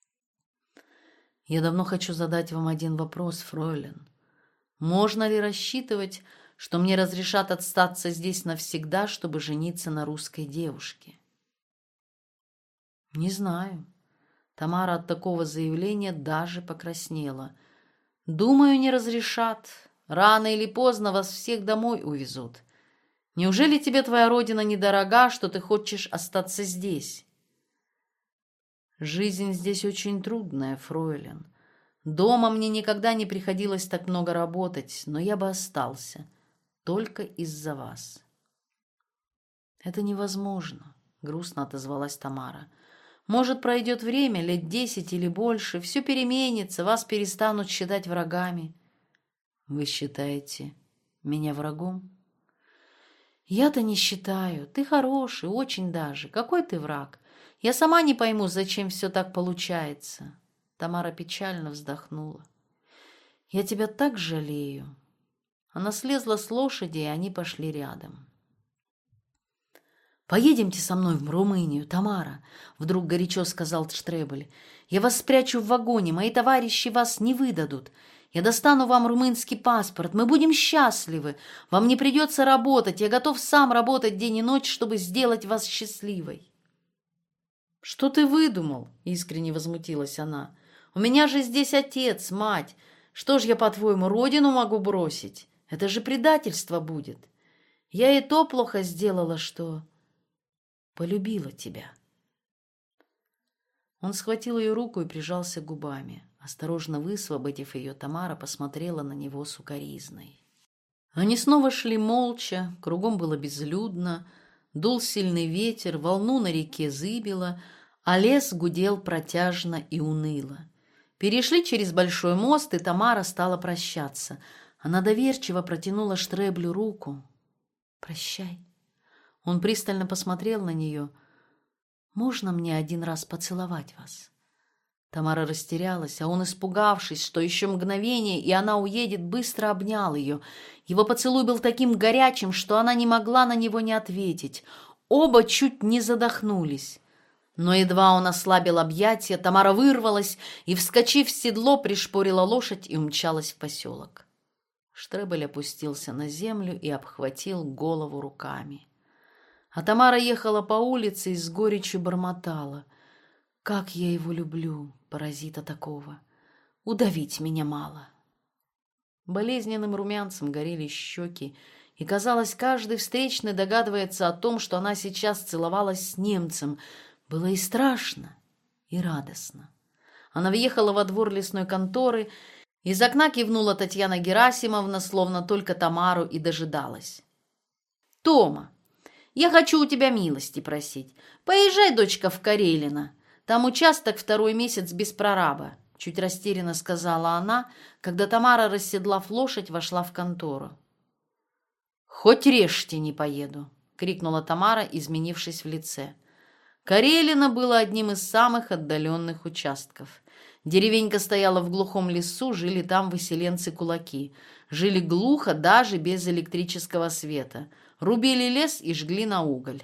«Я давно хочу задать вам один вопрос, фройлен. Можно ли рассчитывать, что мне разрешат остаться здесь навсегда, чтобы жениться на русской девушке?» «Не знаю». Тамара от такого заявления даже покраснела. «Думаю, не разрешат. Рано или поздно вас всех домой увезут. Неужели тебе твоя родина недорога, что ты хочешь остаться здесь?» «Жизнь здесь очень трудная, фройлен. Дома мне никогда не приходилось так много работать, но я бы остался. Только из-за вас». «Это невозможно», — грустно отозвалась Тамара. «Может, пройдет время, лет десять или больше, все переменится, вас перестанут считать врагами». «Вы считаете меня врагом?» «Я-то не считаю. Ты хороший, очень даже. Какой ты враг? Я сама не пойму, зачем все так получается». Тамара печально вздохнула. «Я тебя так жалею». Она слезла с лошади, и они пошли рядом. «Поедемте со мной в Румынию, Тамара», — вдруг горячо сказал Штребель. «Я вас спрячу в вагоне, мои товарищи вас не выдадут. Я достану вам румынский паспорт, мы будем счастливы. Вам не придется работать, я готов сам работать день и ночь, чтобы сделать вас счастливой». «Что ты выдумал?» — искренне возмутилась она. «У меня же здесь отец, мать. Что ж я, по-твоему, родину могу бросить? Это же предательство будет. Я и то плохо сделала, что полюбила тебя». Он схватил ее руку и прижался губами. Осторожно высвободив ее, Тамара посмотрела на него с укоризной. Они снова шли молча, кругом было безлюдно, дул сильный ветер, волну на реке зыбило, а лес гудел протяжно и уныло. Перешли через большой мост, и Тамара стала прощаться. Она доверчиво протянула Штреблю руку. «Прощай». Он пристально посмотрел на нее. «Можно мне один раз поцеловать вас?» Тамара растерялась, а он, испугавшись, что еще мгновение, и она уедет, быстро обнял ее. Его поцелуй был таким горячим, что она не могла на него не ответить. Оба чуть не задохнулись. Но едва он ослабил объятия, Тамара вырвалась и, вскочив в седло, пришпорила лошадь и умчалась в поселок. Штребель опустился на землю и обхватил голову руками. А Тамара ехала по улице и с горечью бормотала. «Как я его люблю, паразита такого! Удавить меня мало!» Болезненным румянцем горели щеки, и, казалось, каждый встречный догадывается о том, что она сейчас целовалась с немцем. Было и страшно, и радостно. Она въехала во двор лесной конторы Из окна кивнула Татьяна Герасимовна, словно только Тамару и дожидалась. «Тома, я хочу у тебя милости просить. Поезжай, дочка, в Карелино. Там участок второй месяц без прораба», — чуть растерянно сказала она, когда Тамара, расседлав лошадь, вошла в контору. «Хоть режьте, не поеду», — крикнула Тамара, изменившись в лице. Карелино было одним из самых отдаленных участков. Деревенька стояла в глухом лесу, жили там выселенцы-кулаки. Жили глухо, даже без электрического света. Рубили лес и жгли на уголь.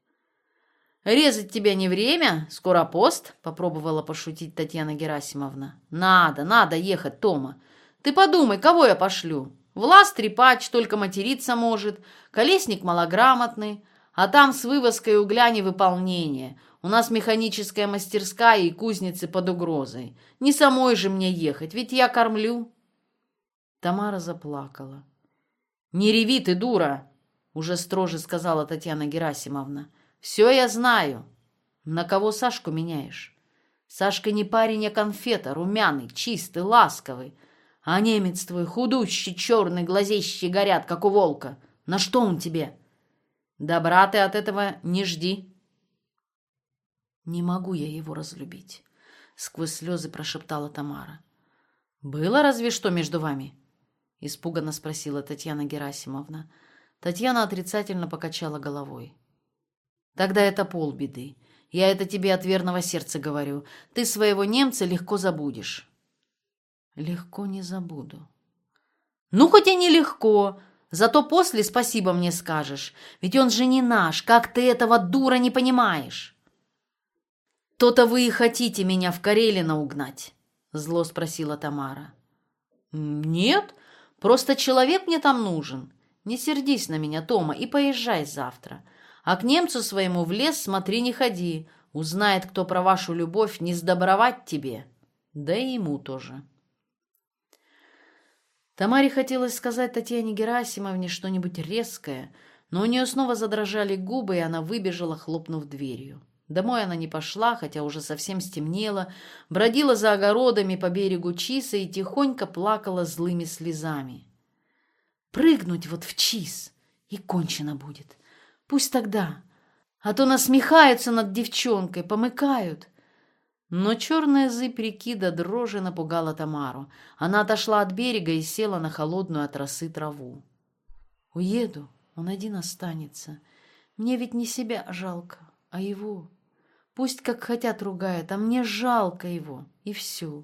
«Резать тебя не время, скоро пост», — попробовала пошутить Татьяна Герасимовна. «Надо, надо ехать, Тома. Ты подумай, кого я пошлю? Влас трепач, только материться может, колесник малограмотный, а там с вывозкой угля невыполнение. У нас механическая мастерская и кузницы под угрозой. Не самой же мне ехать, ведь я кормлю». Тамара заплакала. «Не реви ты, дура!» — уже строже сказала Татьяна Герасимовна. «Все я знаю. На кого Сашку меняешь? Сашка не парень, а конфета, румяный, чистый, ласковый. А немец твой худущий, черный, глазищи горят, как у волка. На что он тебе? Добра ты от этого не жди». «Не могу я его разлюбить», — сквозь слезы прошептала Тамара. «Было разве что между вами?» — испуганно спросила Татьяна Герасимовна. Татьяна отрицательно покачала головой. «Тогда это полбеды. Я это тебе от верного сердца говорю. Ты своего немца легко забудешь». «Легко не забуду». «Ну, хоть и не легко. Зато после спасибо мне скажешь. Ведь он же не наш. Как ты этого, дура, не понимаешь?» «То-то вы и хотите меня в Карелино угнать?» — зло спросила Тамара. «Нет, просто человек мне там нужен. Не сердись на меня, Тома, и поезжай завтра. А к немцу своему в лес смотри не ходи. Узнает, кто про вашу любовь, не сдобровать тебе. Да и ему тоже». Тамаре хотелось сказать Татьяне Герасимовне что-нибудь резкое, но у нее снова задрожали губы, и она выбежала, хлопнув дверью. Домой она не пошла, хотя уже совсем стемнело, бродила за огородами по берегу Чиса и тихонько плакала злыми слезами. «Прыгнуть вот в Чис, и кончено будет. Пусть тогда, а то насмехаются над девчонкой, помыкают». Но черная зыбь реки до дрожи напугала Тамару. Она отошла от берега и села на холодную от росы траву. «Уеду, он один останется. Мне ведь не себя жалко, а его. Пусть как хотят ругают, а мне жалко его, и все».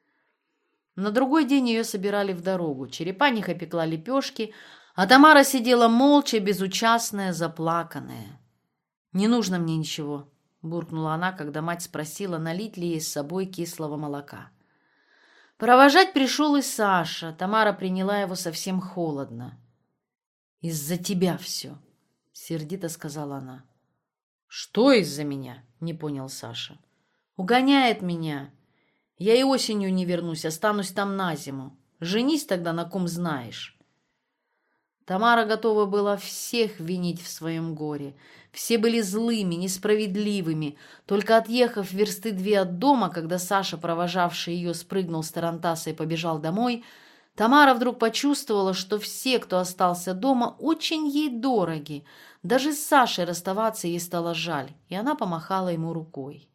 На другой день ее собирали в дорогу. Черепаниха пекла лепешки, а Тамара сидела молча, безучастная, заплаканная. «Не нужно мне ничего», — буркнула она, когда мать спросила, налить ли ей с собой кислого молока. Провожать пришел и Саша. Тамара приняла его совсем холодно. «Из-за тебя все», — сердито сказала она. «Что из-за меня?» — не понял Саша. «Угоняет меня. Я и осенью не вернусь, останусь там на зиму. Женись тогда на ком знаешь». Тамара готова была всех винить в своем горе. Все были злыми, несправедливыми. Только отъехав версты две от дома, когда Саша, провожавший ее, спрыгнул с тарантаса и побежал домой, Тамара вдруг почувствовала, что все, кто остался дома, очень ей дороги. Даже с Сашей расставаться ей стало жаль, и она помахала ему рукой.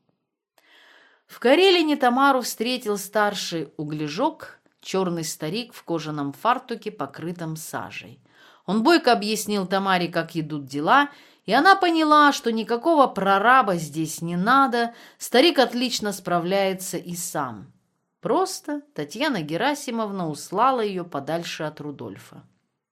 В Карелине Тамару встретил старший углежок, черный старик в кожаном фартуке, покрытом сажей. Он бойко объяснил Тамаре, как идут дела, и она поняла, что никакого прораба здесь не надо, старик отлично справляется и сам. Просто Татьяна Герасимовна услала ее подальше от Рудольфа.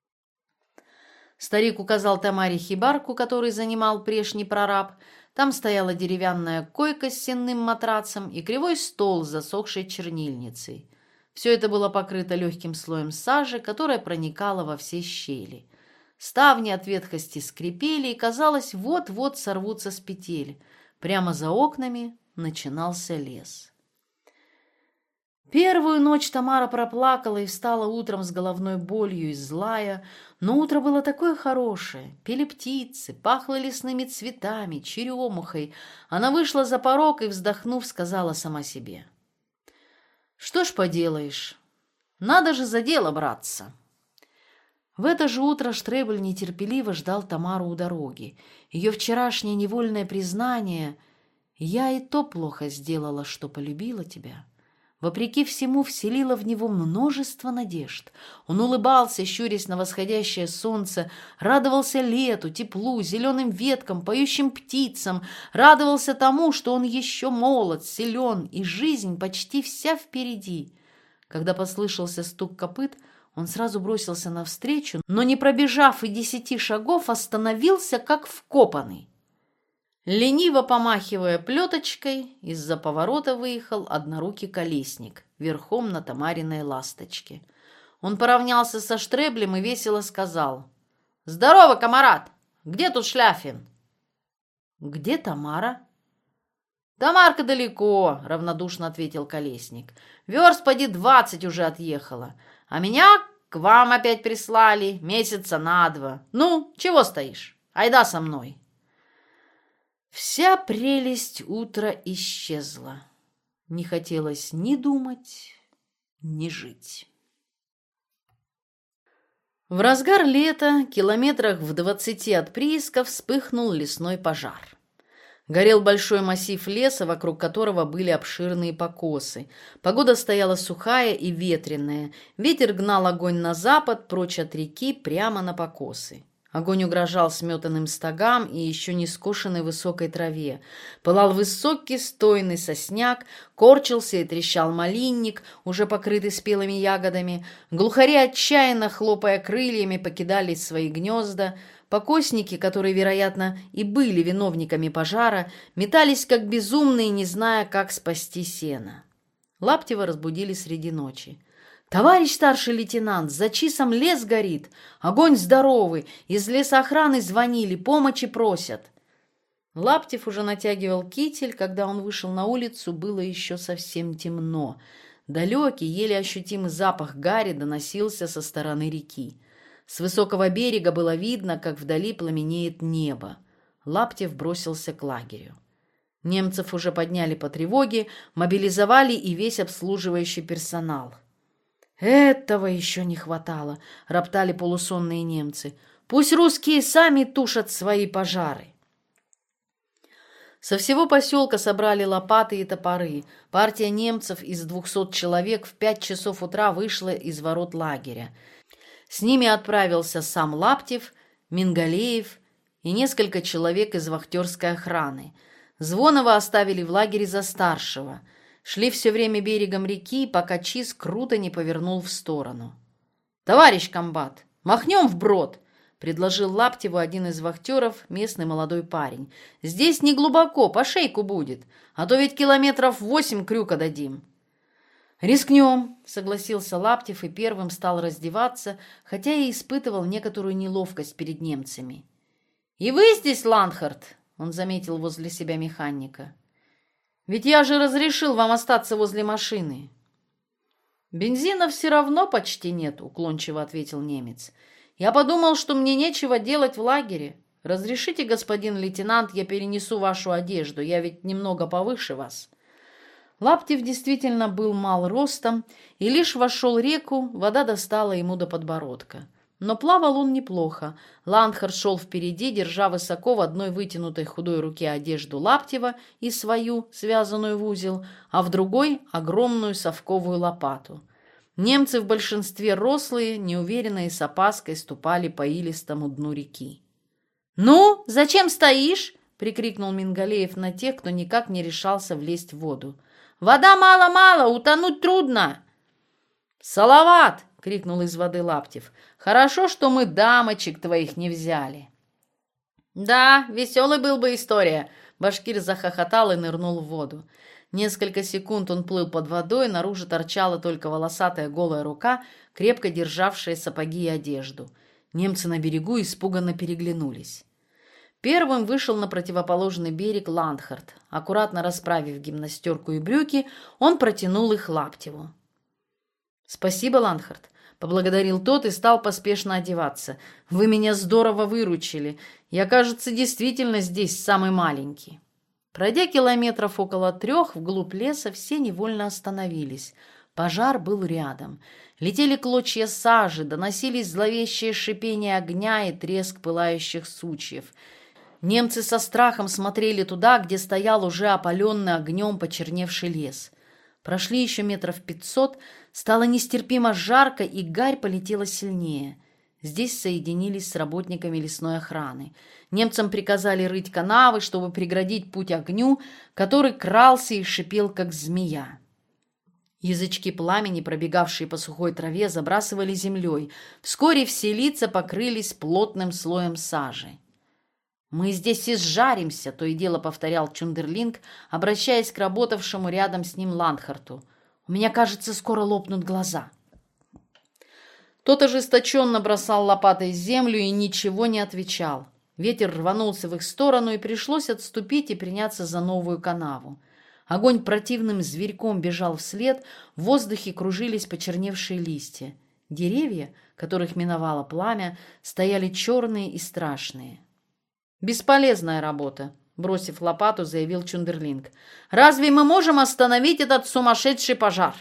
Старик указал Тамаре хибарку, который занимал прежний прораб. Там стояла деревянная койка с сенным матрацем и кривой стол с засохшей чернильницей. Все это было покрыто легким слоем сажи, которая проникала во все щели. Ставни от ветхости скрипели и, казалось, вот-вот сорвутся с петель. Прямо за окнами начинался лес. Первую ночь Тамара проплакала и встала утром с головной болью и злая, но утро было такое хорошее. Пели птицы, пахло лесными цветами, черемухой. Она вышла за порог и, вздохнув, сказала сама себе: «Что ж поделаешь, Надо же за дело браться. В это же утро Штребель нетерпеливо ждал Тамару у дороги. Ее вчерашнее невольное признание «я и то плохо сделала, что полюбила тебя», вопреки всему, вселило в него множество надежд. Он улыбался, щурясь на восходящее солнце, радовался лету, теплу, зеленым веткам, поющим птицам, радовался тому, что он еще молод, силен, и жизнь почти вся впереди. Когда послышался стук копыт, он сразу бросился навстречу, но, не пробежав и десяти шагов, остановился, как вкопанный. Лениво помахивая плеточкой, из-за поворота выехал однорукий колесник, верхом на Тамариной ласточке. Он поравнялся со Штреблем и весело сказал: «Здорово, комарат! Где тут Шляфин?» «Где Тамара?» «Тамарка далеко», — равнодушно ответил колесник. «Верст поди двадцать уже отъехала, а меня к вам опять прислали месяца на два. Ну, чего стоишь? Айда со мной». Вся прелесть утра исчезла. Не хотелось ни думать, ни жить. В разгар лета, километрах в двадцати от прииска, вспыхнул лесной пожар. Горел большой массив леса, вокруг которого были обширные покосы. Погода стояла сухая и ветреная. Ветер гнал огонь на запад, прочь от реки, прямо на покосы. Огонь угрожал сметанным стогам и еще не скошенной высокой траве. Пылал высокий стойный сосняк, корчился и трещал малинник, уже покрытый спелыми ягодами. Глухари, отчаянно хлопая крыльями, покидали свои гнезда. Покосники, которые, вероятно, и были виновниками пожара, метались как безумные, не зная, как спасти сено. Лаптева разбудили среди ночи. «Товарищ старший лейтенант, за чисом лес горит, огонь здоровый, из лесоохраны звонили, помощи просят». Лаптев уже натягивал китель, когда он вышел на улицу, было еще совсем темно. Далекий, еле ощутимый запах гари доносился со стороны реки. С высокого берега было видно, как вдали пламенеет небо. Лаптев бросился к лагерю. Немцев уже подняли по тревоге, мобилизовали и весь обслуживающий персонал. «Этого еще не хватало», — роптали полусонные немцы. «Пусть русские сами тушат свои пожары». Со всего поселка собрали лопаты и топоры. Партия немцев из двухсот человек в пять часов утра вышла из ворот лагеря. С ними отправился сам Лаптев, Мингалеев и несколько человек из вахтерской охраны. Звонова оставили в лагере за старшего. Шли все время берегом реки, пока Чиз круто не повернул в сторону. «Товарищ комбат, махнем вброд!» — предложил Лаптеву один из вахтеров, местный молодой парень. «Здесь не глубоко, по шейку будет, а то ведь километров восемь крюка дадим». «Рискнем», — согласился Лаптев и первым стал раздеваться, хотя и испытывал некоторую неловкость перед немцами. «И вы здесь, Ланхард?» — он заметил возле себя механика. «Ведь я же разрешил вам остаться возле машины». «Бензина все равно почти нет», — уклончиво ответил немец. «Я подумал, что мне нечего делать в лагере. Разрешите, господин лейтенант, я перенесу вашу одежду, я ведь немного повыше вас». Лаптев действительно был мал ростом, и лишь вошел в реку, вода достала ему до подбородка. Но плавал он неплохо. Ланхард шел впереди, держа высоко в одной вытянутой худой руке одежду Лаптева и свою, связанную в узел, а в другой — огромную совковую лопату. Немцы в большинстве рослые, неуверенно и с опаской ступали по илистому дну реки. «Ну, зачем стоишь?» — прикрикнул Мингалеев на тех, кто никак не решался влезть в воду. «Вода мало-мало, утонуть трудно!» «Салават!» — крикнул из воды Лаптев. «Хорошо, что мы дамочек твоих не взяли». «Да, веселой был бы история!» Башкир захохотал и нырнул в воду. Несколько секунд он плыл под водой, наружу торчала только волосатая голая рука, крепко державшая сапоги и одежду. Немцы на берегу испуганно переглянулись. Первым вышел на противоположный берег Ланхард. Аккуратно расправив гимнастерку и брюки, он протянул их Лаптеву. «Спасибо, Ланхард», — поблагодарил тот и стал поспешно одеваться. «Вы меня здорово выручили. Я, кажется, действительно здесь самый маленький». Пройдя километров около трех вглубь леса, все невольно остановились. Пожар был рядом. Летели клочья сажи, доносились зловещее шипение огня и треск пылающих сучьев. Немцы со страхом смотрели туда, где стоял уже опаленный огнем почерневший лес. Прошли еще метров пятьсот, стало нестерпимо жарко, и гарь полетела сильнее. Здесь соединились с работниками лесной охраны. Немцам приказали рыть канавы, чтобы преградить путь огню, который крался и шипел, как змея. Язычки пламени, пробегавшие по сухой траве, забрасывали землей. Вскоре все лица покрылись плотным слоем сажи. «Мы здесь изжаримся», — то и дело повторял Чундерлинг, обращаясь к работавшему рядом с ним Ланхарту. «У меня, кажется, скоро лопнут глаза». Тот ожесточенно бросал лопатой землю и ничего не отвечал. Ветер рванулся в их сторону, и пришлось отступить и приняться за новую канаву. Огонь противным зверьком бежал вслед, в воздухе кружились почерневшие листья. Деревья, которых миновало пламя, стояли черные и страшные. «Бесполезная работа», — бросив лопату, заявил Чундерлинг. «Разве мы можем остановить этот сумасшедший пожар?»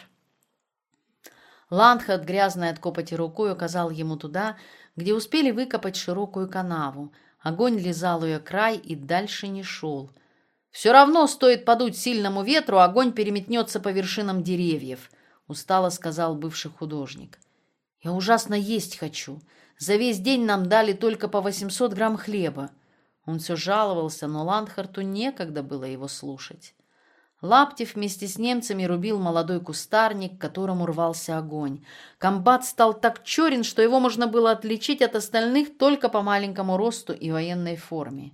Ланхарт, грязной от копоти рукой, указал ему туда, где успели выкопать широкую канаву. Огонь лизал ее край и дальше не шел. «Все равно, стоит подуть сильному ветру, огонь переметнется по вершинам деревьев», — устало сказал бывший художник. «Я ужасно есть хочу. За весь день нам дали только по восемьсот грамм хлеба». Он все жаловался, но Ланхарту некогда было его слушать. Лаптев вместе с немцами рубил молодой кустарник, к которому рвался огонь. Комбат стал так черен, что его можно было отличить от остальных только по маленькому росту и военной форме.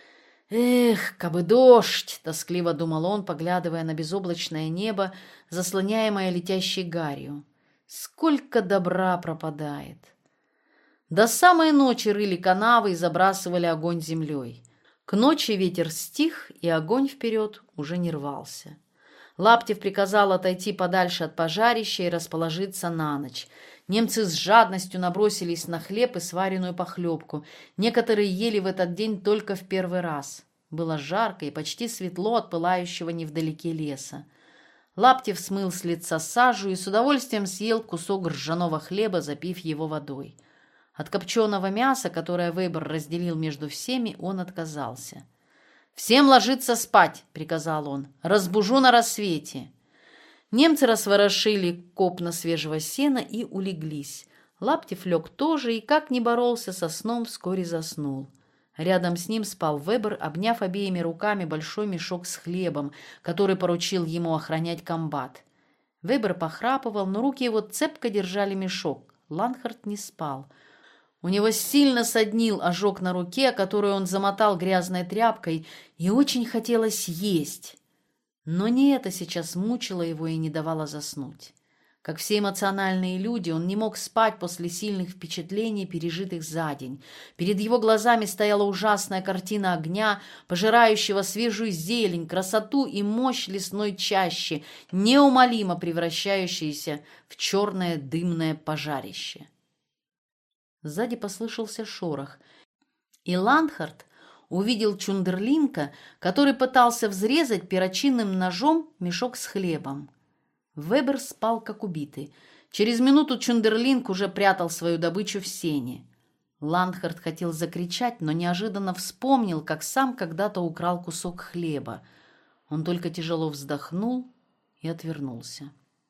«Эх, кабы дождь!» — тоскливо думал он, поглядывая на безоблачное небо, заслоняемое летящей гарью. «Сколько добра пропадает!» До самой ночи рыли канавы и забрасывали огонь землей. К ночи ветер стих, и огонь вперед уже не рвался. Лаптев приказал отойти подальше от пожарища и расположиться на ночь. Немцы с жадностью набросились на хлеб и сваренную похлебку. Некоторые ели в этот день только в первый раз. Было жарко и почти светло от пылающего невдалеке леса. Лаптев смыл с лица сажу и с удовольствием съел кусок ржаного хлеба, запив его водой. От копченого мяса, которое Вебер разделил между всеми, он отказался. «Всем ложиться спать!» — приказал он. «Разбужу на рассвете!» Немцы расворошили копна свежего сена и улеглись. Лаптев лег тоже и, как ни боролся со сном, вскоре заснул. Рядом с ним спал Вебер, обняв обеими руками большой мешок с хлебом, который поручил ему охранять комбат. Вебер похрапывал, но руки его цепко держали мешок. Ланхарт не спал. У него сильно соднил ожог на руке, которую он замотал грязной тряпкой, и очень хотелось есть. Но не это сейчас мучило его и не давало заснуть. Как все эмоциональные люди, он не мог спать после сильных впечатлений, пережитых за день. Перед его глазами стояла ужасная картина огня, пожирающего свежую зелень, красоту и мощь лесной чащи, неумолимо превращающейся в черное дымное пожарище. Сзади послышался шорох, и Ланхарт увидел Чундерлинга, который пытался взрезать перочинным ножом мешок с хлебом. Вебер спал, как убитый. Через минуту Чундерлинг уже прятал свою добычу в сене. Ланхарт хотел закричать, но неожиданно вспомнил, как сам когда-то украл кусок хлеба. Он только тяжело вздохнул и отвернулся.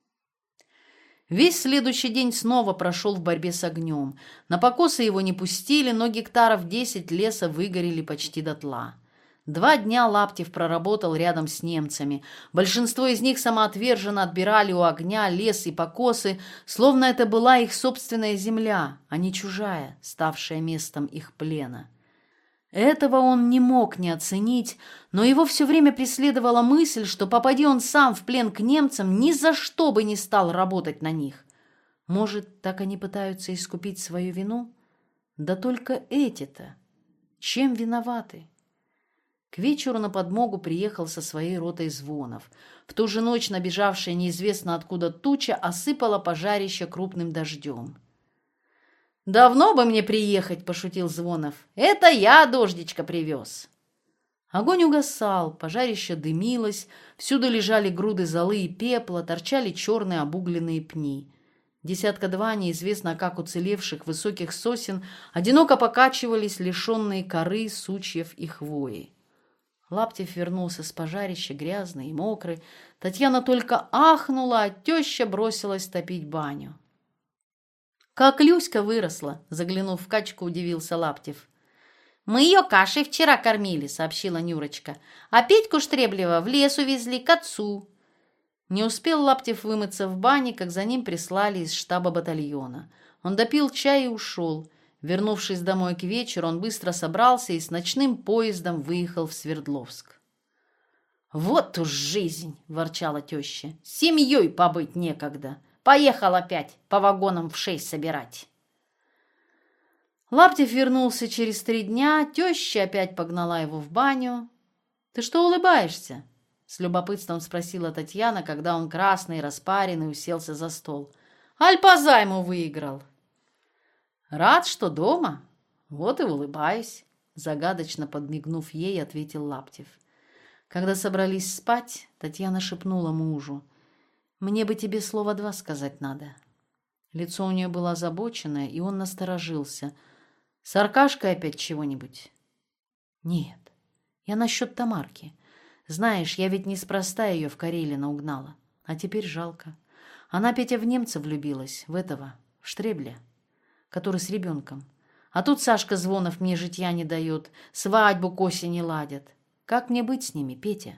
Весь следующий день снова прошел в борьбе с огнем. На покосы его не пустили, но гектаров десять леса выгорели почти дотла. Два дня Лаптев проработал рядом с немцами. Большинство из них самоотверженно отбирали у огня лес и покосы, словно это была их собственная земля, а не чужая, ставшая местом их плена. Этого он не мог не оценить, но его все время преследовала мысль, что попади он сам в плен к немцам, ни за что бы не стал работать на них. Может, так они пытаются искупить свою вину? Да только эти-то чем виноваты? К вечеру на подмогу приехал со своей ротой Звонов. В ту же ночь набежавшая неизвестно откуда туча осыпала пожарище крупным дождем. «Давно бы мне приехать», — пошутил Звонов. «Это я дождичка привез». Огонь угасал, пожарище дымилось, всюду лежали груды золы и пепла, торчали черные обугленные пни. Десятка-два неизвестно как уцелевших высоких сосен одиноко покачивались, лишенные коры, сучьев и хвои. Лаптев вернулся с пожарища, грязный и мокрый. Татьяна только ахнула, а теща бросилась топить баню. «Как Люська выросла!» — заглянув в качку, удивился Лаптев. «Мы ее кашей вчера кормили», — сообщила Нюрочка. «А Петьку Штреблева в лес увезли к отцу». Не успел Лаптев вымыться в бане, как за ним прислали из штаба батальона. Он допил чай и ушел. Вернувшись домой к вечеру, он быстро собрался и с ночным поездом выехал в Свердловск. «Вот уж жизнь!» — ворчала теща. «Семьей побыть некогда. Поехал опять по вагонам в шесть собирать». Лаптев вернулся через три дня, теща опять погнала его в баню. «Ты что улыбаешься?» — с любопытством спросила Татьяна, когда он красный, распаренный, уселся за стол. «Аль по займу выиграл». «Рад, что дома? Вот и улыбаюсь», — загадочно подмигнув ей, ответил Лаптев. Когда собрались спать, Татьяна шепнула мужу: «Мне бы тебе слова два сказать надо». Лицо у нее было озабоченное, и он насторожился. «С Аркашкой опять чего-нибудь?» «Нет, я насчет Тамарки. Знаешь, я ведь неспроста ее в Карелина угнала. А теперь жалко. Она, Петя, в немца влюбилась, в этого, в Штребля, который с ребенком. А тут Сашка Звонов мне житья не дает, свадьбу к осени ладят. Как мне быть с ними, Петя?»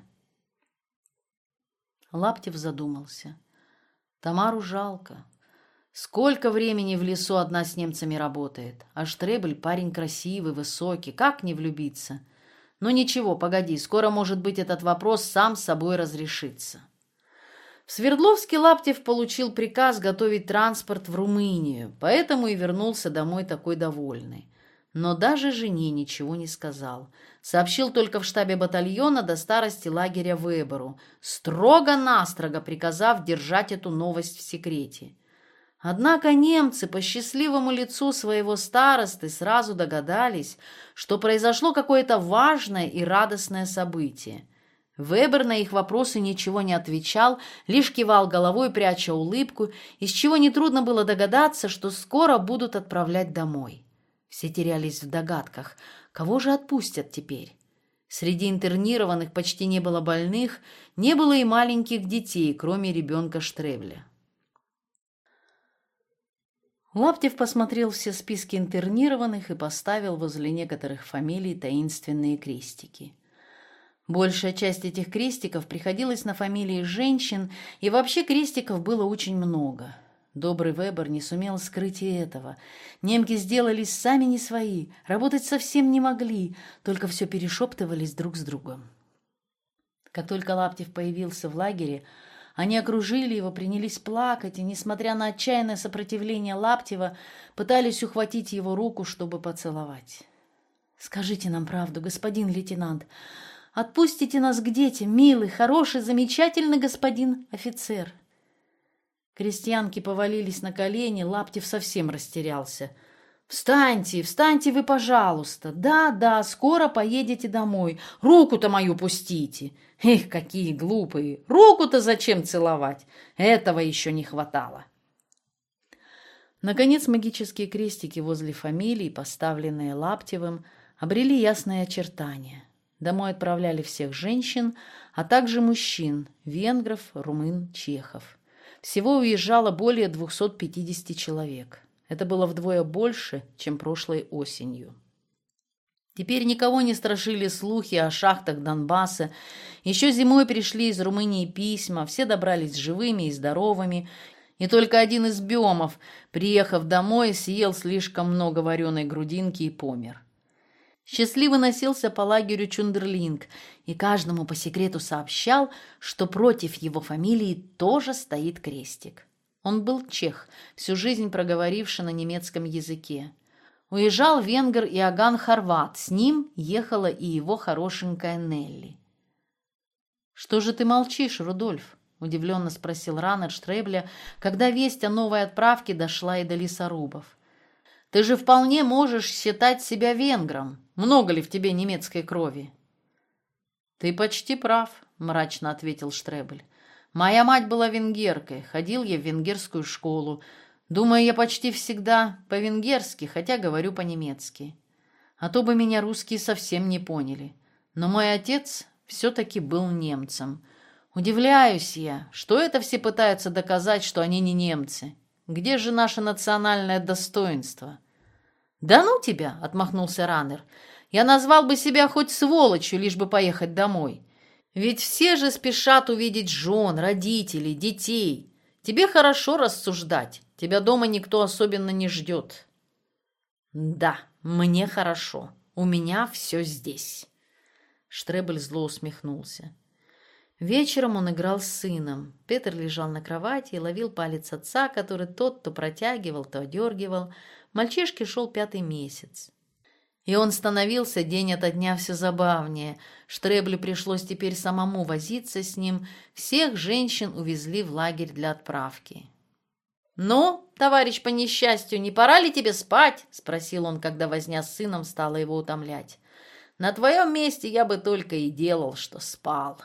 Лаптев задумался. Тамару жалко. Сколько времени в лесу одна с немцами работает. А Штребль парень красивый, высокий. Как не влюбиться? Ну ничего, погоди, скоро, может быть, этот вопрос сам собой разрешится. В Свердловске Лаптев получил приказ готовить транспорт в Румынию, поэтому и вернулся домой такой довольный. Но даже жене ничего не сказал. Сообщил только в штабе батальона до старости лагеря Веберу, строго-настрого приказав держать эту новость в секрете. Однако немцы по счастливому лицу своего старосты сразу догадались, что произошло какое-то важное и радостное событие. Вебер на их вопросы ничего не отвечал, лишь кивал головой, пряча улыбку, из чего нетрудно было догадаться, что скоро будут отправлять домой. Все терялись в догадках, кого же отпустят теперь. Среди интернированных почти не было больных, не было и маленьких детей, кроме ребенка Штребля. Лаптев посмотрел все списки интернированных и поставил возле некоторых фамилий таинственные крестики. Большая часть этих крестиков приходилась на фамилии женщин, и вообще крестиков было очень много. Добрый Вебер не сумел скрыть и этого. Немки сделались сами не свои, работать совсем не могли, только все перешептывались друг с другом. Как только Лаптев появился в лагере, они окружили его, принялись плакать, и, несмотря на отчаянное сопротивление Лаптева, пытались ухватить его руку, чтобы поцеловать. «Скажите нам правду, господин лейтенант. Отпустите нас к детям, милый, хороший, замечательный господин офицер». Крестьянки повалились на колени, Лаптев совсем растерялся. «Встаньте, встаньте вы, пожалуйста. Да, да, скоро поедете домой. Руку-то мою пустите». Эх, какие глупые! Руку-то зачем целовать? Этого еще не хватало. Наконец магические крестики возле фамилий, поставленные Лаптевым, обрели ясные очертания. Домой отправляли всех женщин, а также мужчин, венгров, румын, чехов. Всего уезжало более двухсот пятидесяти человек. Это было вдвое больше, чем прошлой осенью. Теперь никого не страшили слухи о шахтах Донбасса. Еще зимой пришли из Румынии письма, все добрались живыми и здоровыми. И только один из биомов, приехав домой, съел слишком много вареной грудинки и помер. Счастливо носился по лагерю Чундерлинг и каждому по секрету сообщал, что против его фамилии тоже стоит крестик. Он был чех, всю жизнь проговоривший на немецком языке. Уезжал венгр Иоганн Хорват, с ним ехала и его хорошенькая Нелли. «Что же ты молчишь, Рудольф?» – удивленно спросил Раннер Штребля, когда весть о новой отправке дошла и до лесорубов. «Ты же вполне можешь считать себя венгром. Много ли в тебе немецкой крови?» «Ты почти прав», — мрачно ответил Штребель. «Моя мать была венгеркой, ходил я в венгерскую школу. Думаю, я почти всегда по-венгерски, хотя говорю по-немецки. А то бы меня русские совсем не поняли. Но мой отец все-таки был немцем. Удивляюсь я, что это все пытаются доказать, что они не немцы. Где же наше национальное достоинство?» «Да ну тебя!» — отмахнулся Раннер. «Я назвал бы себя хоть сволочью, лишь бы поехать домой. Ведь все же спешат увидеть жен, родителей, детей. Тебе хорошо рассуждать, тебя дома никто особенно не ждет». «Да, мне хорошо, у меня все здесь». Штребель зло усмехнулся. Вечером он играл с сыном. Петр лежал на кровати и ловил палец отца, который тот то протягивал, то одергивал. Мальчишке шел пятый месяц. И он становился день ото дня все забавнее. Штребелю пришлось теперь самому возиться с ним. Всех женщин увезли в лагерь для отправки. «Ну, товарищ по несчастью, не пора ли тебе спать?» — спросил он, когда возня с сыном стала его утомлять. «На твоем месте я бы только и делал, что спал».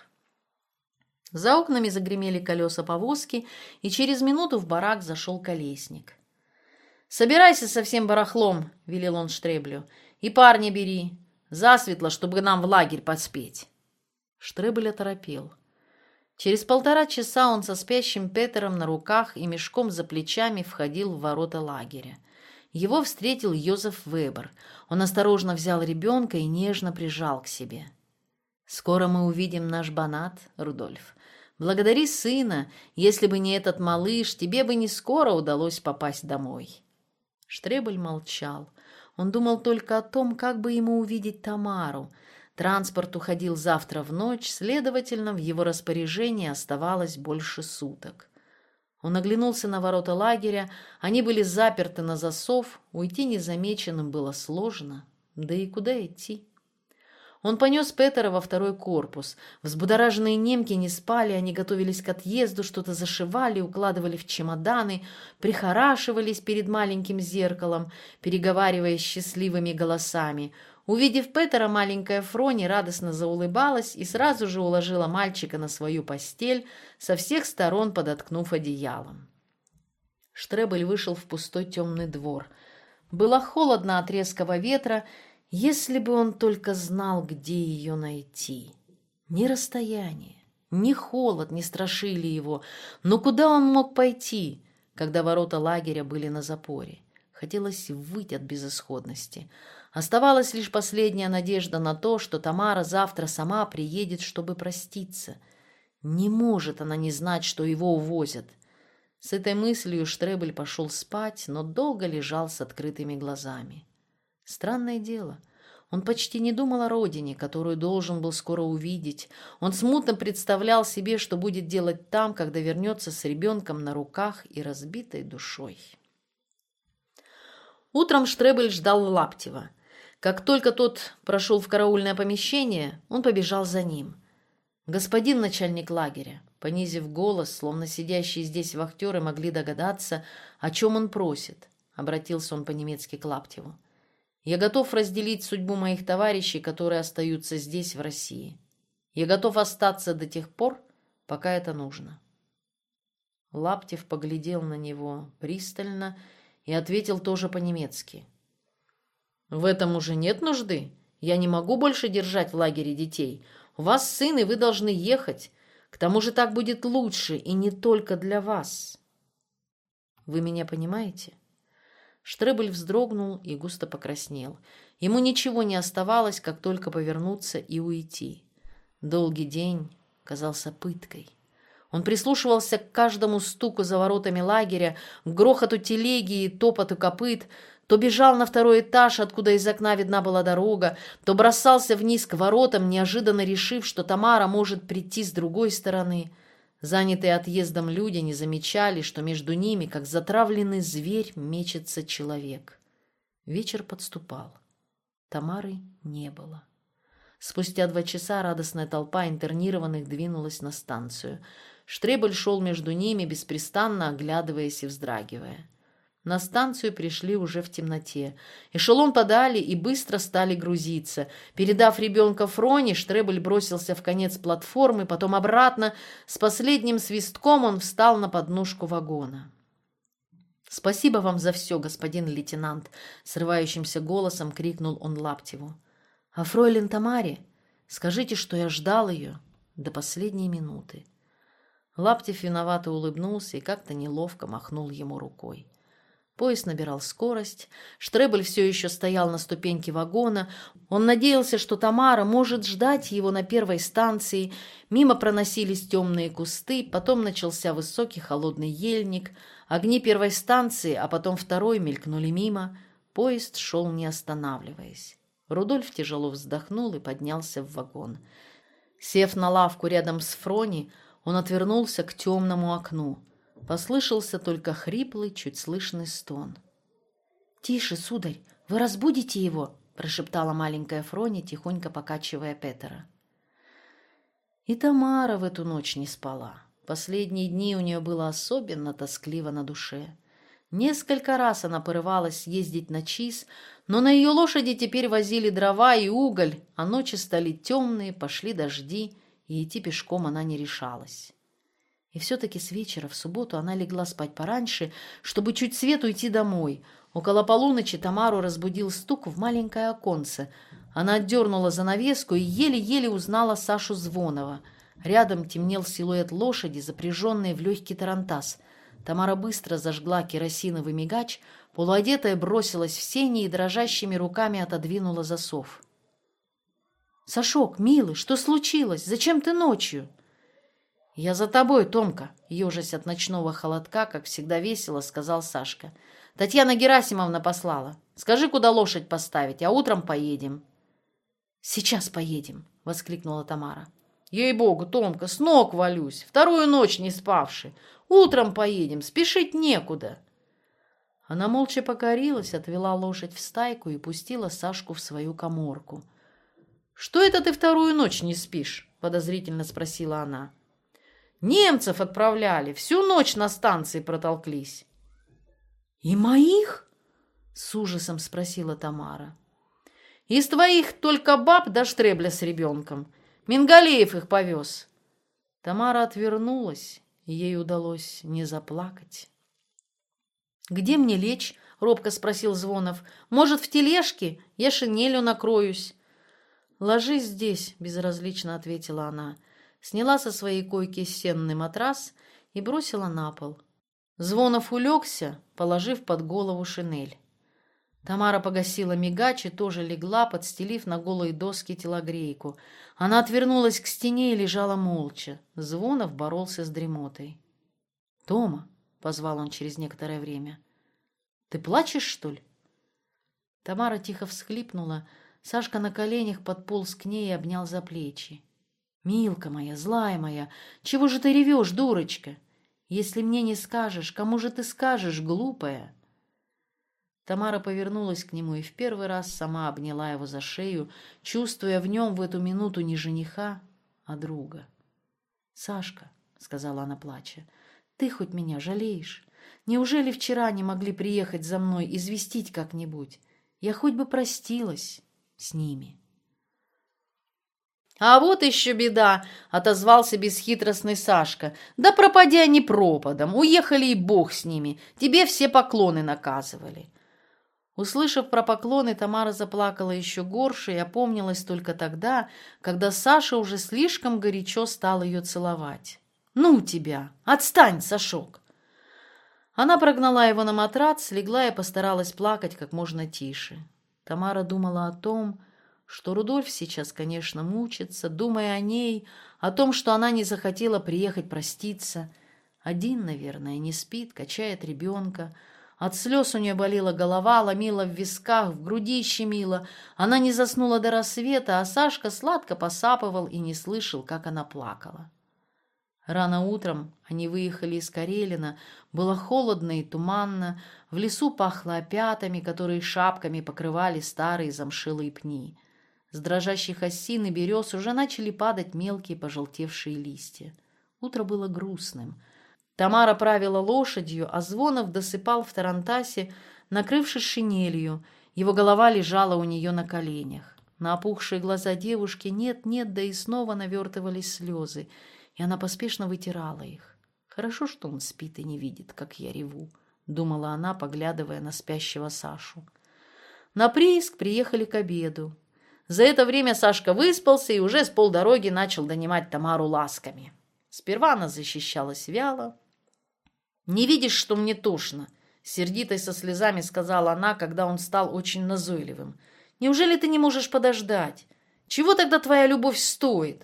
За окнами загремели колеса повозки, и через минуту в барак зашел колесник. «Собирайся со всем барахлом», — велел он Штребелю, — «и парня бери, засветло, чтобы нам в лагерь поспеть». Штребель оторопел. Через полтора часа он со спящим Петером на руках и мешком за плечами входил в ворота лагеря. Его встретил Йозеф Вебер. Он осторожно взял ребенка и нежно прижал к себе. «Скоро мы увидим наш Банат, Рудольф. Благодари сына. Если бы не этот малыш, тебе бы не скоро удалось попасть домой». Штребель молчал. Он думал только о том, как бы ему увидеть Тамару. Транспорт уходил завтра в ночь, следовательно, в его распоряжении оставалось больше суток. Он оглянулся на ворота лагеря. Они были заперты на засов. Уйти незамеченным было сложно. Да и куда идти? Он понес Петера во второй корпус. Взбудораженные немки не спали, они готовились к отъезду, что-то зашивали, укладывали в чемоданы, прихорашивались перед маленьким зеркалом, переговариваясь счастливыми голосами. Увидев Петера, маленькая Фрони радостно заулыбалась и сразу же уложила мальчика на свою постель, со всех сторон подоткнув одеялом. Штребель вышел в пустой темный двор. Было холодно от резкого ветра. Если бы он только знал, где ее найти. Ни расстояние, ни холод не страшили его. Но куда он мог пойти, когда ворота лагеря были на запоре? Хотелось выть от безысходности. Оставалась лишь последняя надежда на то, что Тамара завтра сама приедет, чтобы проститься. Не может она не знать, что его увозят. С этой мыслью Штребель пошел спать, но долго лежал с открытыми глазами. Странное дело, он почти не думал о родине, которую должен был скоро увидеть. Он смутно представлял себе, что будет делать там, когда вернется с ребенком на руках и разбитой душой. Утром Штребель ждал Лаптева. Как только тот прошел в караульное помещение, он побежал за ним. «Господин начальник лагеря», понизив голос, словно сидящие здесь вахтеры могли догадаться, о чем он просит, обратился он по-немецки к Лаптеву. «Я готов разделить судьбу моих товарищей, которые остаются здесь, в России. Я готов остаться до тех пор, пока это нужно». Лаптев поглядел на него пристально и ответил тоже по-немецки. «В этом уже нет нужды. Я не могу больше держать в лагере детей. У вас сын, и вы должны ехать. К тому же так будет лучше, и не только для вас. Вы меня понимаете?» Штребель вздрогнул и густо покраснел. Ему ничего не оставалось, как только повернуться и уйти. Долгий день казался пыткой. Он прислушивался к каждому стуку за воротами лагеря, к грохоту телеги и топоту копыт, то бежал на второй этаж, откуда из окна видна была дорога, то бросался вниз к воротам, неожиданно решив, что Тамара может прийти с другой стороны. Занятые отъездом люди не замечали, что между ними, как затравленный зверь, мечется человек. Вечер подступал. Тамары не было. Спустя два часа радостная толпа интернированных двинулась на станцию. Штребель шел между ними, беспрестанно оглядываясь и вздрагивая. На станцию пришли уже в темноте. Эшелон подали и быстро стали грузиться. Передав ребенка Фроне, Штребель бросился в конец платформы, потом обратно. С последним свистком он встал на подножку вагона. «Спасибо вам за все, господин лейтенант», — срывающимся голосом крикнул он Лаптеву. «А фройлен Тамаре? Скажите, что я ждал ее до последней минуты». Лаптев виновато улыбнулся и как-то неловко махнул ему рукой. Поезд набирал скорость. Штребель все еще стоял на ступеньке вагона. Он надеялся, что Тамара может ждать его на первой станции. Мимо проносились темные кусты, потом начался высокий холодный ельник. Огни первой станции, а потом второй мелькнули мимо. Поезд шел, не останавливаясь. Рудольф тяжело вздохнул и поднялся в вагон. Сев на лавку рядом с Фрони, он отвернулся к темному окну. Послышался только хриплый, чуть слышный стон. «Тише, сударь, вы разбудите его!» – прошептала маленькая Фрони, тихонько покачивая Петера. И Тамара в эту ночь не спала. Последние дни у нее было особенно тоскливо на душе. Несколько раз она порывалась съездить на Чис, но на ее лошади теперь возили дрова и уголь, а ночи стали темные, пошли дожди, и идти пешком она не решалась. И все-таки с вечера в субботу она легла спать пораньше, чтобы чуть свет уйти домой. Около полуночи Тамару разбудил стук в маленькое оконце. Она отдернула занавеску и еле-еле узнала Сашу Звонова. Рядом темнел силуэт лошади, запряженной в легкий тарантас. Тамара быстро зажгла керосиновый мигач, полуодетая бросилась в сени и дрожащими руками отодвинула засов. «Сашок, милый, что случилось? Зачем ты ночью?» «Я за тобой, Томка», — ежась от ночного холодка, как всегда весело, сказал Сашка. «Татьяна Герасимовна послала. Скажи, куда лошадь поставить, а утром поедем». «Сейчас поедем», — воскликнула Тамара. «Ей-богу, Томка, с ног валюсь, вторую ночь не спавши. Утром поедем, спешить некуда». Она молча покорилась, отвела лошадь в стайку и пустила Сашку в свою каморку. «Что это ты вторую ночь не спишь?» — подозрительно спросила она. «Немцев отправляли, всю ночь на станции протолклись». «И моих?» — с ужасом спросила Тамара. «Из твоих только баб до Штребля с ребенком. Мингалеев их повез». Тамара отвернулась, и ей удалось не заплакать. «Где мне лечь?» — робко спросил Звонов. «Может, в тележке? Я шинелью накроюсь». «Ложись здесь», — безразлично ответила она. Сняла со своей койки сенный матрас и бросила на пол. Звонов улегся, положив под голову шинель. Тамара погасила мигач и тоже легла, подстелив на голые доски телогрейку. Она отвернулась к стене и лежала молча. Звонов боролся с дремотой. «Тома», — позвал он через некоторое время, — «ты плачешь, что ли?» Тамара тихо всхлипнула. Сашка на коленях подполз к ней и обнял за плечи. «Милка моя, злая моя, чего же ты ревешь, дурочка? Если мне не скажешь, кому же ты скажешь, глупая?» Тамара повернулась к нему и в первый раз сама обняла его за шею, чувствуя в нем в эту минуту не жениха, а друга. «Сашка», — сказала она, плача, — «ты хоть меня жалеешь? Неужели вчера не могли приехать за мной, известить как-нибудь? Я хоть бы простилась с ними». «А вот еще беда!» — отозвался бесхитростный Сашка. «Да пропади они пропадом, уехали и бог с ними, тебе все поклоны наказывали». Услышав про поклоны, Тамара заплакала еще горше и опомнилась только тогда, когда Саша уже слишком горячо стал ее целовать. «Ну тебя! Отстань, Сашок!» Она прогнала его на матрац, легла и постаралась плакать как можно тише. Тамара думала о том, что Рудольф сейчас, конечно, мучится, думая о ней, о том, что она не захотела приехать проститься. Один, наверное, не спит, качает ребенка. От слез у нее болела голова, ломила в висках, в груди щемила. Она не заснула до рассвета, а Сашка сладко посапывал и не слышал, как она плакала. Рано утром они выехали из Карелина. Было холодно и туманно. В лесу пахло опятами, которые шапками покрывали старые замшилые пни. С дрожащих осин и берез уже начали падать мелкие пожелтевшие листья. Утро было грустным. Тамара правила лошадью, а Звонов досыпал в тарантасе, накрывшись шинелью. Его голова лежала у нее на коленях. На опухшие глаза девушки нет-нет, да и снова навертывались слезы, и она поспешно вытирала их. «Хорошо, что он спит и не видит, как я реву», — думала она, поглядывая на спящего Сашу. На прииск приехали к обеду. За это время Сашка выспался и уже с полдороги начал донимать Тамару ласками. Сперва она защищалась вяло. «Не видишь, что мне тошно?» — сердитой со слезами сказала она, когда он стал очень назойливым. «Неужели ты не можешь подождать? Чего тогда твоя любовь стоит?»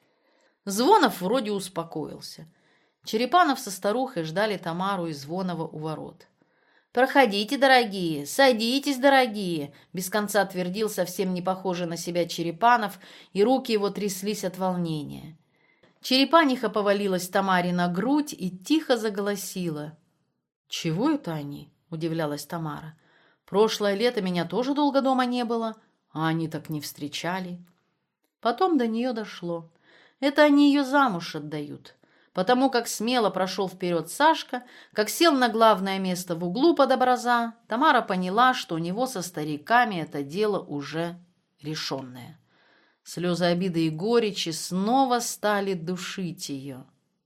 Звонов вроде успокоился. Черепанов со старухой ждали Тамару и Звонова у ворот. «Проходите, дорогие, садитесь, дорогие!» Без конца твердил совсем не похожий на себя Черепанов, и руки его тряслись от волнения. Черепаниха повалилась Тамаре на грудь и тихо заголосила. «Чего это они?» – удивлялась Тамара. «Прошлое лето меня тоже долго дома не было, а они так не встречали». Потом до нее дошло. Это они ее замуж отдают. Потому как смело прошел вперед Сашка, как сел на главное место в углу под образа, Тамара поняла, что у него со стариками это дело уже решенное. Слезы обиды и горечи снова стали душить ее.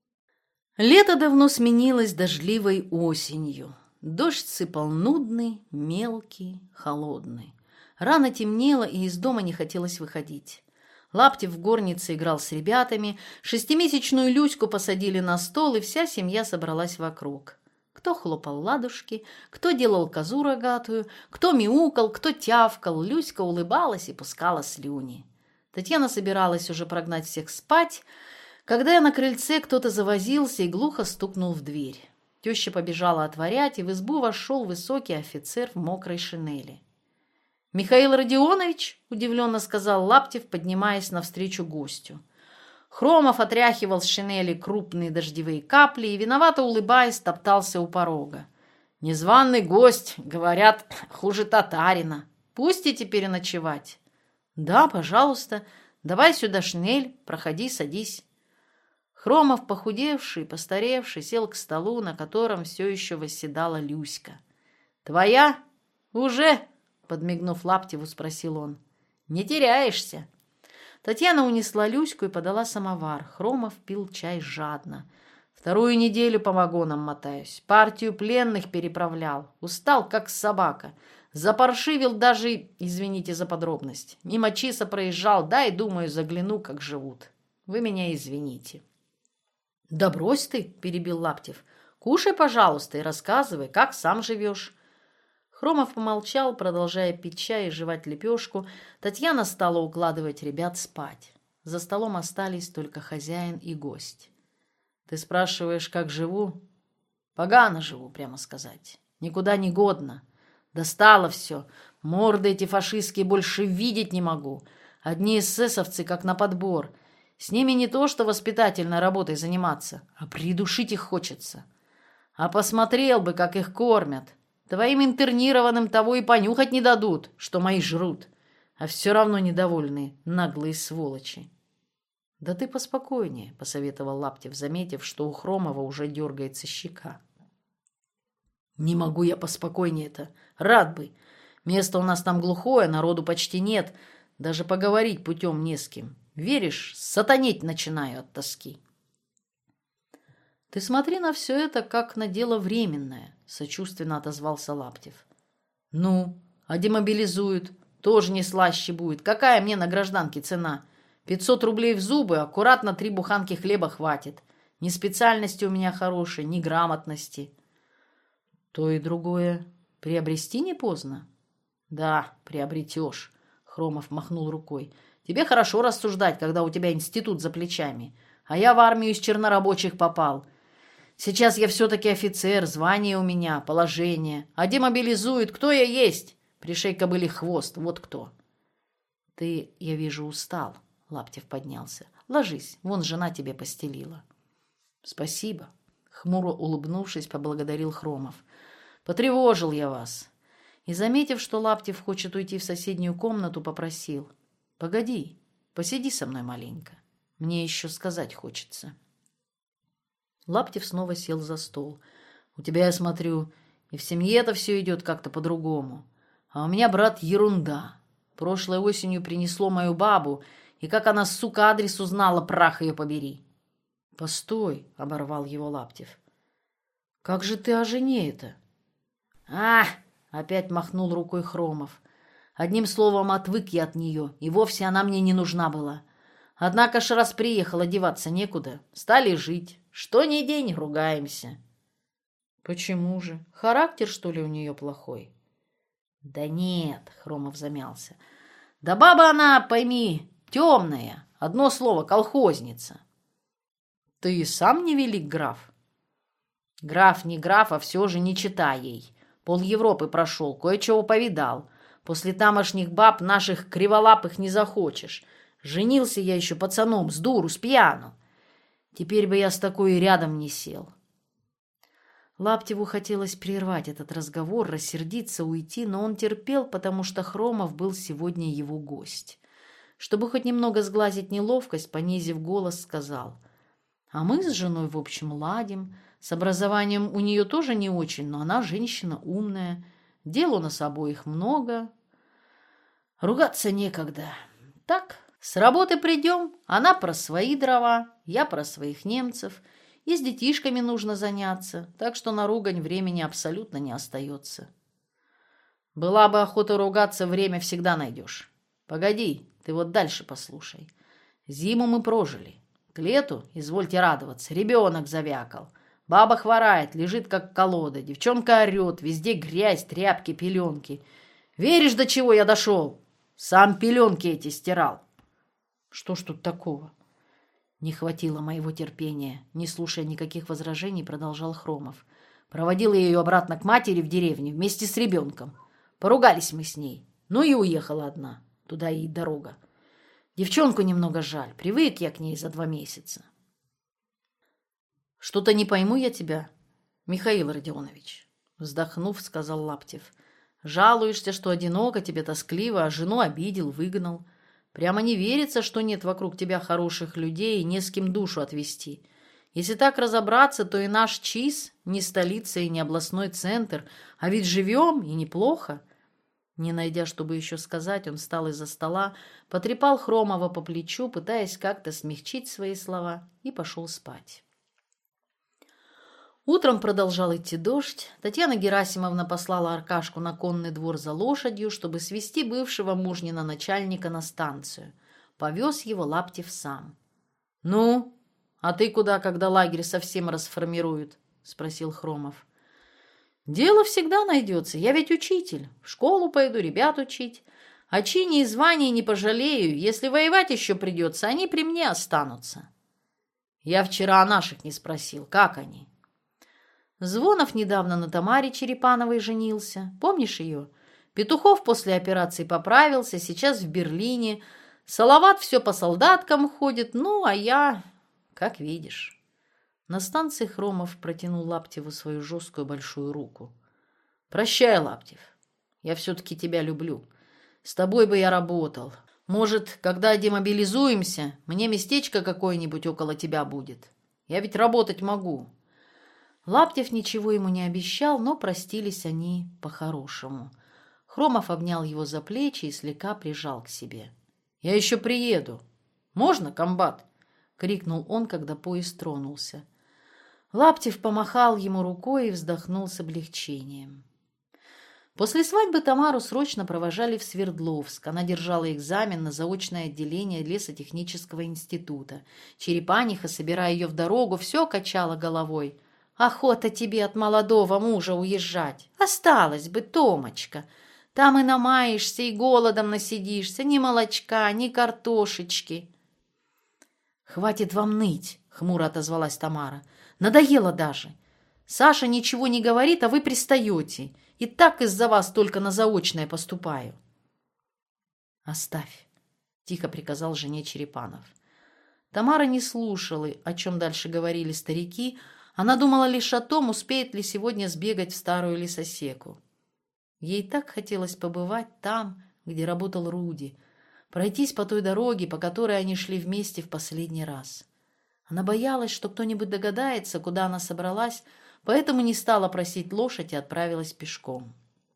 Лето давно сменилось дождливой осенью. Дождь сыпал нудный, мелкий, холодный. Рано темнело, и из дома не хотелось выходить. Лаптев в горнице играл с ребятами, шестимесячную Люську посадили на стол, и вся семья собралась вокруг. Кто хлопал ладушки, кто делал козу рогатую, кто мяукал, кто тявкал. Люська улыбалась и пускала слюни. Татьяна собиралась уже прогнать всех спать, когда на крыльце кто-то завозился и глухо стукнул в дверь. Теща побежала отворять, и в избу вошел высокий офицер в мокрой шинели. «Михаил Родионович?» – удивленно сказал Лаптев, поднимаясь навстречу гостю. Хромов отряхивал с шинели крупные дождевые капли и, виновато улыбаясь, топтался у порога. «Незваный гость, говорят, хуже татарина. Пустите переночевать?» «Да, пожалуйста. Давай сюда шинель, проходи, садись». Хромов, похудевший, постаревший, сел к столу, на котором все еще восседала Люська. «Твоя? Уже?» Подмигнув Лаптеву, спросил он. «Не теряешься?» Татьяна унесла Люську и подала самовар. Хромов пил чай жадно. «Вторую неделю по вагонам мотаюсь. Партию пленных переправлял. Устал, как собака. Запаршивил даже, извините за подробность. Мимо Чиса проезжал, да и, думаю, загляну, как живут. Вы меня извините». «Да брось ты», — перебил Лаптев. «Кушай, пожалуйста, и рассказывай, как сам живешь». Хромов помолчал, продолжая пить чай и жевать лепешку. Татьяна стала укладывать ребят спать. За столом остались только хозяин и гость. «Ты спрашиваешь, как живу?» «Погано живу, прямо сказать. Никуда не годно. Достало все. Морды эти фашистские больше видеть не могу. Одни эсэсовцы, как на подбор. С ними не то, что воспитательной работой заниматься, а придушить их хочется. А посмотрел бы, как их кормят. Твоим интернированным того и понюхать не дадут, что мои жрут. А все равно недовольные, наглые сволочи». «Да ты поспокойнее», — посоветовал Лаптев, заметив, что у Хромова уже дергается щека. «Не могу я поспокойнее-то. Рад бы. Место у нас там глухое, народу почти нет. Даже поговорить путем не с кем. Веришь, сатанеть начинаю от тоски». «Ты смотри на все это, как на дело временное», — сочувственно отозвался Лаптев. «Ну, а демобилизуют? Тоже не слаще будет. Какая мне на гражданке цена? Пятьсот рублей в зубы, аккуратно три буханки хлеба хватит. Ни специальности у меня хорошей, ни грамотности». «То и другое приобрести не поздно?» «Да, приобретешь», — Хромов махнул рукой. «Тебе хорошо рассуждать, когда у тебя институт за плечами. А я в армию из чернорабочих попал. Сейчас я все-таки офицер, звание у меня, положение. А демобилизуют, кто я есть? Пришей кобыле хвост, вот кто». «Ты, я вижу, устал», — Лаптев поднялся. «Ложись, вон жена тебе постелила». «Спасибо», — хмуро улыбнувшись, поблагодарил Хромов. «Потревожил я вас». И, заметив, что Лаптев хочет уйти в соседнюю комнату, попросил. «Погоди, посиди со мной маленько. Мне еще сказать хочется». Лаптев снова сел за стол. «У тебя, я смотрю, и в семье-то все идет как-то по-другому. А у меня, брат, ерунда. Прошлой осенью принесло мою бабу, и как она, сука, адрес узнала, прах ее побери». «Постой», — оборвал его Лаптев. «Как же ты о жене-то?» «А!» — опять махнул рукой Хромов. «Одним словом, отвык я от нее, и вовсе она мне не нужна была. Однако ж раз приехала, деваться некуда. Стали жить. Что ни день ругаемся». «Почему же? Характер, что ли, у нее плохой?» «Да нет», — Хромов замялся. «Да баба она, пойми, темная. Одно слово — колхозница». «Ты сам не велик, граф?» «Граф не граф, а все же не читай ей. Пол Европы прошел, кое-чего повидал. После тамошних баб наших криволапых не захочешь. Женился я еще пацаном, с дуру, с пьяну. Теперь бы я с такой и рядом не сел». Лаптеву хотелось прервать этот разговор, рассердиться, уйти, но он терпел, потому что Хромов был сегодня его гость. Чтобы хоть немного сглазить неловкость, понизив голос, сказал: «А мы с женой, в общем, ладим. С образованием у нее тоже не очень, но она женщина умная. Дел у нас обоих много. Ругаться некогда. Так, с работы придем, она про свои дрова, я про своих немцев. И с детишками нужно заняться, так что на ругань времени абсолютно не остается». «Была бы охота ругаться, время всегда найдешь. Погоди, ты вот дальше послушай. Зиму мы прожили. К лету, извольте радоваться, ребенок завякал. Баба хворает, лежит как колода, девчонка орет, везде грязь, тряпки, пеленки. Веришь, до чего я дошел? Сам пеленки эти стирал». «Что ж тут такого?» Не хватило моего терпения. Не слушая никаких возражений, продолжал Хромов. Проводил я ее обратно к матери в деревне вместе с ребенком. Поругались мы с ней. Ну и уехала одна. Туда ей дорога. Девчонку немного жаль. Привык я к ней за два месяца. «Что-то не пойму я тебя, Михаил Родионович», вздохнув, сказал Лаптев. «Жалуешься, что одиноко, тебе тоскливо, а жену обидел, выгнал. Прямо не верится, что нет вокруг тебя хороших людей и не с кем душу отвести. Если так разобраться, то и наш ЧИС не столица и не областной центр, а ведь живем и неплохо». Не найдя, чтобы еще сказать, он встал из-за стола, потрепал Хромова по плечу, пытаясь как-то смягчить свои слова, и пошел спать. Утром продолжал идти дождь. Татьяна Герасимовна послала Аркашку на конный двор за лошадью, чтобы свезти бывшего мужнина начальника на станцию. Повез его Лаптев сам. «Ну, а ты куда, когда лагерь совсем расформируют?» — спросил Хромов. «Дело всегда найдется. Я ведь учитель. В школу пойду, ребят учить. О чине и звании не пожалею. Если воевать еще придется, они при мне останутся». «Я вчера о наших не спросил. Как они?» «Звонов недавно на Тамаре Черепановой женился. Помнишь ее? Петухов после операции поправился, сейчас в Берлине. Салават все по солдаткам ходит, ну, а я, как видишь». На станции Хромов протянул Лаптеву свою жесткую большую руку. «Прощай, Лаптев. Я все-таки тебя люблю. С тобой бы я работал. Может, когда демобилизуемся, мне местечко какое-нибудь около тебя будет. Я ведь работать могу». Лаптев ничего ему не обещал, но простились они по-хорошему. Хромов обнял его за плечи и слегка прижал к себе. «Я еще приеду. Можно, комбат?» — крикнул он, когда поезд тронулся. Лаптев помахал ему рукой и вздохнул с облегчением. После свадьбы Тамару срочно провожали в Свердловск. Она держала экзамен на заочное отделение лесотехнического института. Черепаниха, собирая ее в дорогу, все качала головой. «Охота тебе от молодого мужа уезжать. Осталось бы, Томочка. Там и намаешься, и голодом насидишься. Ни молочка, ни картошечки». «Хватит вам ныть», — хмуро отозвалась Тамара. «Надоело даже. Саша ничего не говорит, а вы пристаете. И так из-за вас только на заочное поступаю». «Оставь», — тихо приказал жене Черепанов. Тамара не слушала, о чем дальше говорили старики. Она думала лишь о том, успеет ли сегодня сбегать в старую лесосеку. Ей так хотелось побывать там, где работал Руди, пройтись по той дороге, по которой они шли вместе в последний раз. Она боялась, что кто-нибудь догадается, куда она собралась, поэтому не стала просить лошадь и отправилась пешком.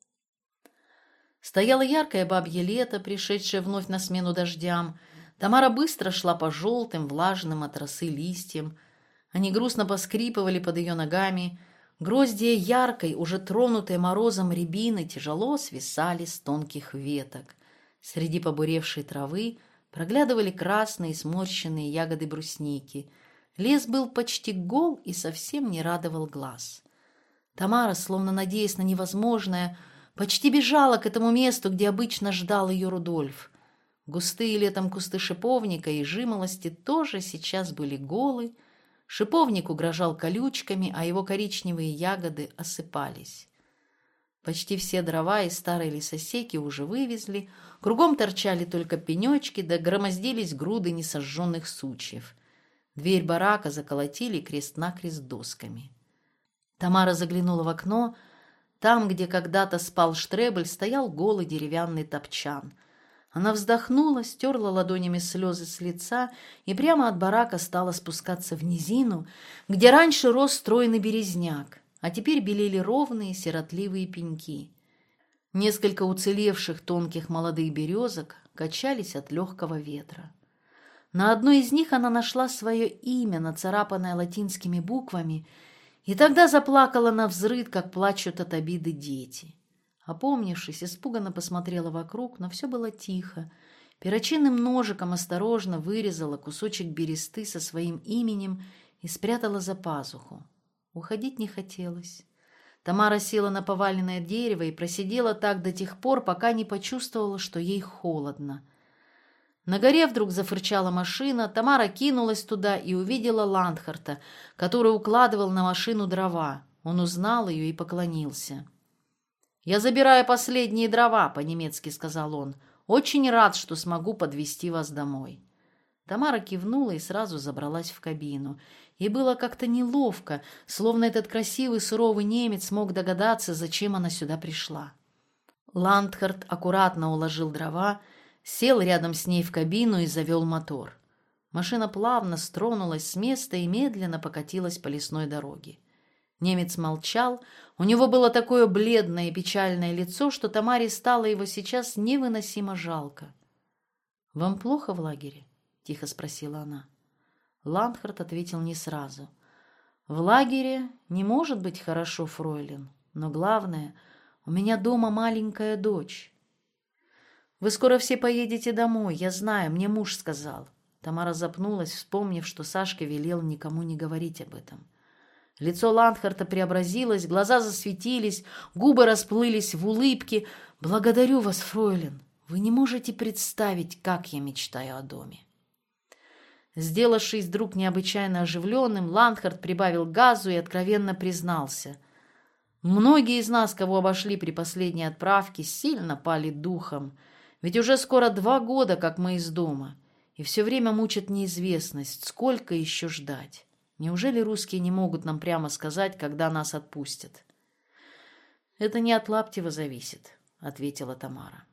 Стояло яркое бабье лето, пришедшее вновь на смену дождям. Тамара быстро шла по желтым, влажным от росы листьям. Они грустно поскрипывали под ее ногами. Гроздья яркой, уже тронутой морозом рябины тяжело свисали с тонких веток. Среди побуревшей травы проглядывали красные сморщенные ягоды брусники. Лес был почти гол и совсем не радовал глаз. Тамара, словно надеясь на невозможное, почти бежала к этому месту, где обычно ждал ее Рудольф. Густые летом кусты шиповника и жимолости тоже сейчас были голы. Шиповник угрожал колючками, а его коричневые ягоды осыпались. Почти все дрова из старой лесосеки уже вывезли, кругом торчали только пенечки, да громоздились груды несожженных сучьев. Дверь барака заколотили крест-накрест досками. Тамара заглянула в окно. Там, где когда-то спал Штребель, стоял голый деревянный топчан. Она вздохнула, стерла ладонями слезы с лица и прямо от барака стала спускаться в низину, где раньше рос стройный березняк, а теперь белели ровные сиротливые пеньки. Несколько уцелевших тонких молодых березок качались от легкого ветра. На одной из них она нашла свое имя, нацарапанное латинскими буквами, и тогда заплакала навзрыд, как плачут от обиды дети. Опомнившись, испуганно посмотрела вокруг, но все было тихо. Перочинным ножиком осторожно вырезала кусочек бересты со своим именем и спрятала за пазуху. Уходить не хотелось. Тамара села на поваленное дерево и просидела так до тех пор, пока не почувствовала, что ей холодно. На горе вдруг зафырчала машина, Тамара кинулась туда и увидела Ландхарта, который укладывал на машину дрова. Он узнал ее и поклонился. «Я забираю последние дрова», — по-немецки сказал он. «Очень рад, что смогу подвезти вас домой». Тамара кивнула и сразу забралась в кабину. Ей было как-то неловко, словно этот красивый суровый немец мог догадаться, зачем она сюда пришла. Ландхарт аккуратно уложил дрова, сел рядом с ней в кабину и завел мотор. Машина плавно стронулась с места и медленно покатилась по лесной дороге. Немец молчал, у него было такое бледное и печальное лицо, что Тамаре стало его сейчас невыносимо жалко. «Вам плохо в лагере?» — тихо спросила она. Ландхарт ответил не сразу. «В лагере не может быть хорошо, фройлен, но главное, у меня дома маленькая дочь». «Вы скоро все поедете домой, я знаю, мне муж сказал». Тамара запнулась, вспомнив, что Сашка велел никому не говорить об этом. Лицо Ландхарта преобразилось, глаза засветились, губы расплылись в улыбке. «Благодарю вас, фройлен. Вы не можете представить, как я мечтаю о доме». Сделавшись вдруг необычайно оживленным, Ландхарт прибавил газу и откровенно признался. «Многие из нас, кого обошли при последней отправке, сильно пали духом. Ведь уже скоро два года, как мы из дома, и все время мучит неизвестность, сколько еще ждать. Неужели русские не могут нам прямо сказать, когда нас отпустят?» «Это не от Лаптева зависит», — ответила Тамара.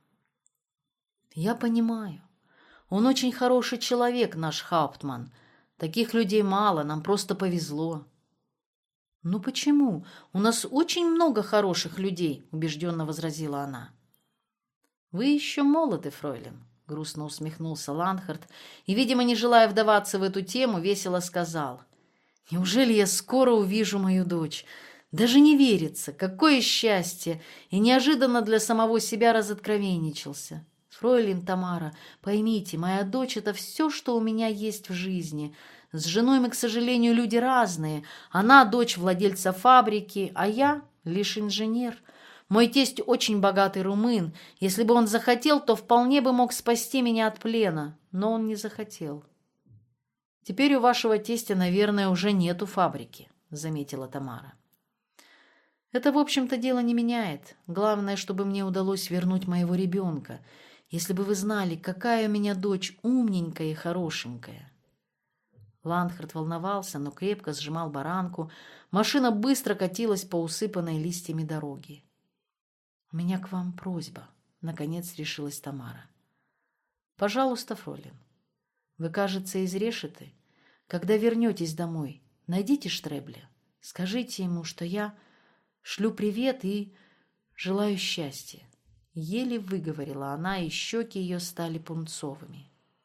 «Я понимаю. Он очень хороший человек, наш Хауптман. Таких людей мало, нам просто повезло». «Ну почему? У нас очень много хороших людей», — убежденно возразила она. «Вы еще молоды, фройлен», — грустно усмехнулся Ландхарт и, видимо, не желая вдаваться в эту тему, весело сказал. «Неужели я скоро увижу мою дочь? Даже не верится. Какое счастье!» И неожиданно для самого себя разоткровенничался. «Фройлен Тамара, поймите, моя дочь — это все, что у меня есть в жизни. С женой мы, к сожалению, люди разные. Она дочь владельца фабрики, а я лишь инженер. Мой тесть очень богатый румын. Если бы он захотел, то вполне бы мог спасти меня от плена. Но он не захотел». «Теперь у вашего тестя, наверное, уже нету фабрики», — заметила Тамара. «Это, в общем-то, дело не меняет. Главное, чтобы мне удалось вернуть моего ребенка. Если бы вы знали, какая у меня дочь умненькая и хорошенькая». Ландхарт волновался, но крепко сжимал баранку. Машина быстро катилась по усыпанной листьями дороге. «У меня к вам просьба», — наконец решилась Тамара. «Пожалуйста, фройлен. Вы, кажется, из Решеты. Когда вернетесь домой, найдите Штребля. Скажите ему, что я шлю привет и желаю счастья. Еле выговорила она, и щеки ее стали пунцовыми.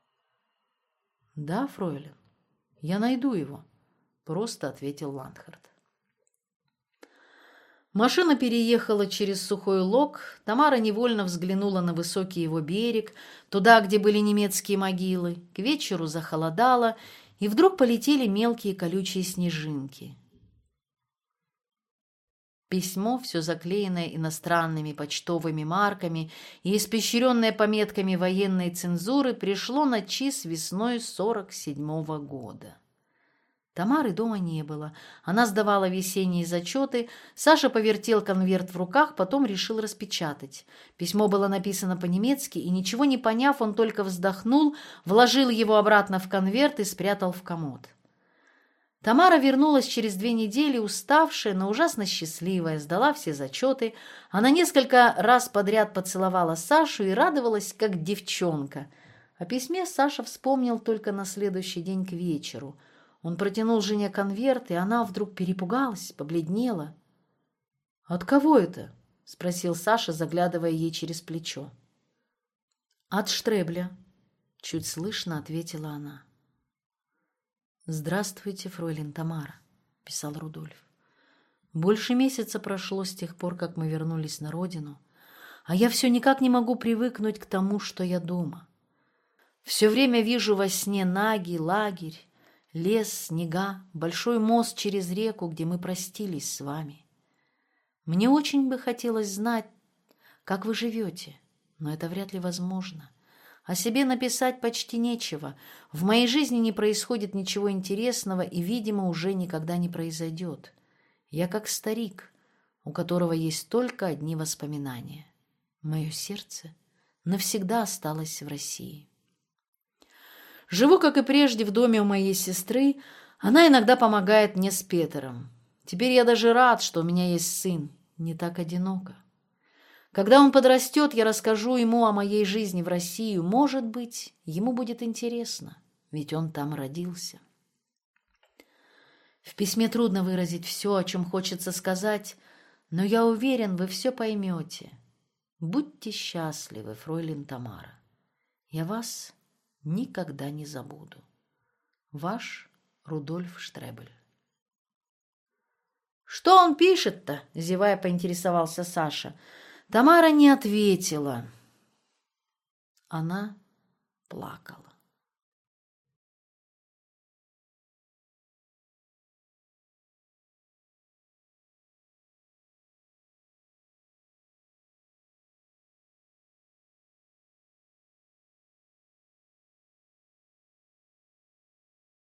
Да, фройлен, я найду его, просто ответил Ландхард. Машина переехала через сухой лог. Тамара невольно взглянула на высокий его берег, туда, где были немецкие могилы. К вечеру захолодало, и вдруг полетели мелкие колючие снежинки. Письмо, все заклеенное иностранными почтовыми марками и испещренное пометками военной цензуры, пришло на ЧИС весной сорок седьмого года. Тамары дома не было. Она сдавала весенние зачеты. Саша повертел конверт в руках, потом решил распечатать. Письмо было написано по-немецки, и, ничего не поняв, он только вздохнул, вложил его обратно в конверт и спрятал в комод. Тамара вернулась через две недели, уставшая, но ужасно счастливая, сдала все зачеты. Она несколько раз подряд поцеловала Сашу и радовалась, как девчонка. О письме Саша вспомнил только на следующий день к вечеру. Он протянул жене конверт, и она вдруг перепугалась, побледнела. «От кого это?» — спросил Саша, заглядывая ей через плечо. «От Штребля», — чуть слышно ответила она. «Здравствуйте, фройлен Тамара», — писал Рудольф. «Больше месяца прошло с тех пор, как мы вернулись на родину, а я все никак не могу привыкнуть к тому, что я дома. Все время вижу во сне Наги, лагерь, лес, снега, большой мост через реку, где мы простились с вами. Мне очень бы хотелось знать, как вы живете, но это вряд ли возможно. О себе написать почти нечего. В моей жизни не происходит ничего интересного и, видимо, уже никогда не произойдет. Я как старик, у которого есть только одни воспоминания. Мое сердце навсегда осталось в России. Живу, как и прежде, в доме у моей сестры. Она иногда помогает мне с Петером. Теперь я даже рад, что у меня есть сын. Не так одиноко. Когда он подрастет, я расскажу ему о моей жизни в России. Может быть, ему будет интересно, ведь он там родился. В письме трудно выразить все, о чем хочется сказать, но я уверен, вы все поймете. Будьте счастливы, фройлен Тамара. Я вас никогда не забуду. Ваш Рудольф Штребель. «Что он пишет-то?» — зевая, поинтересовался Саша. Тамара не ответила. Она плакала.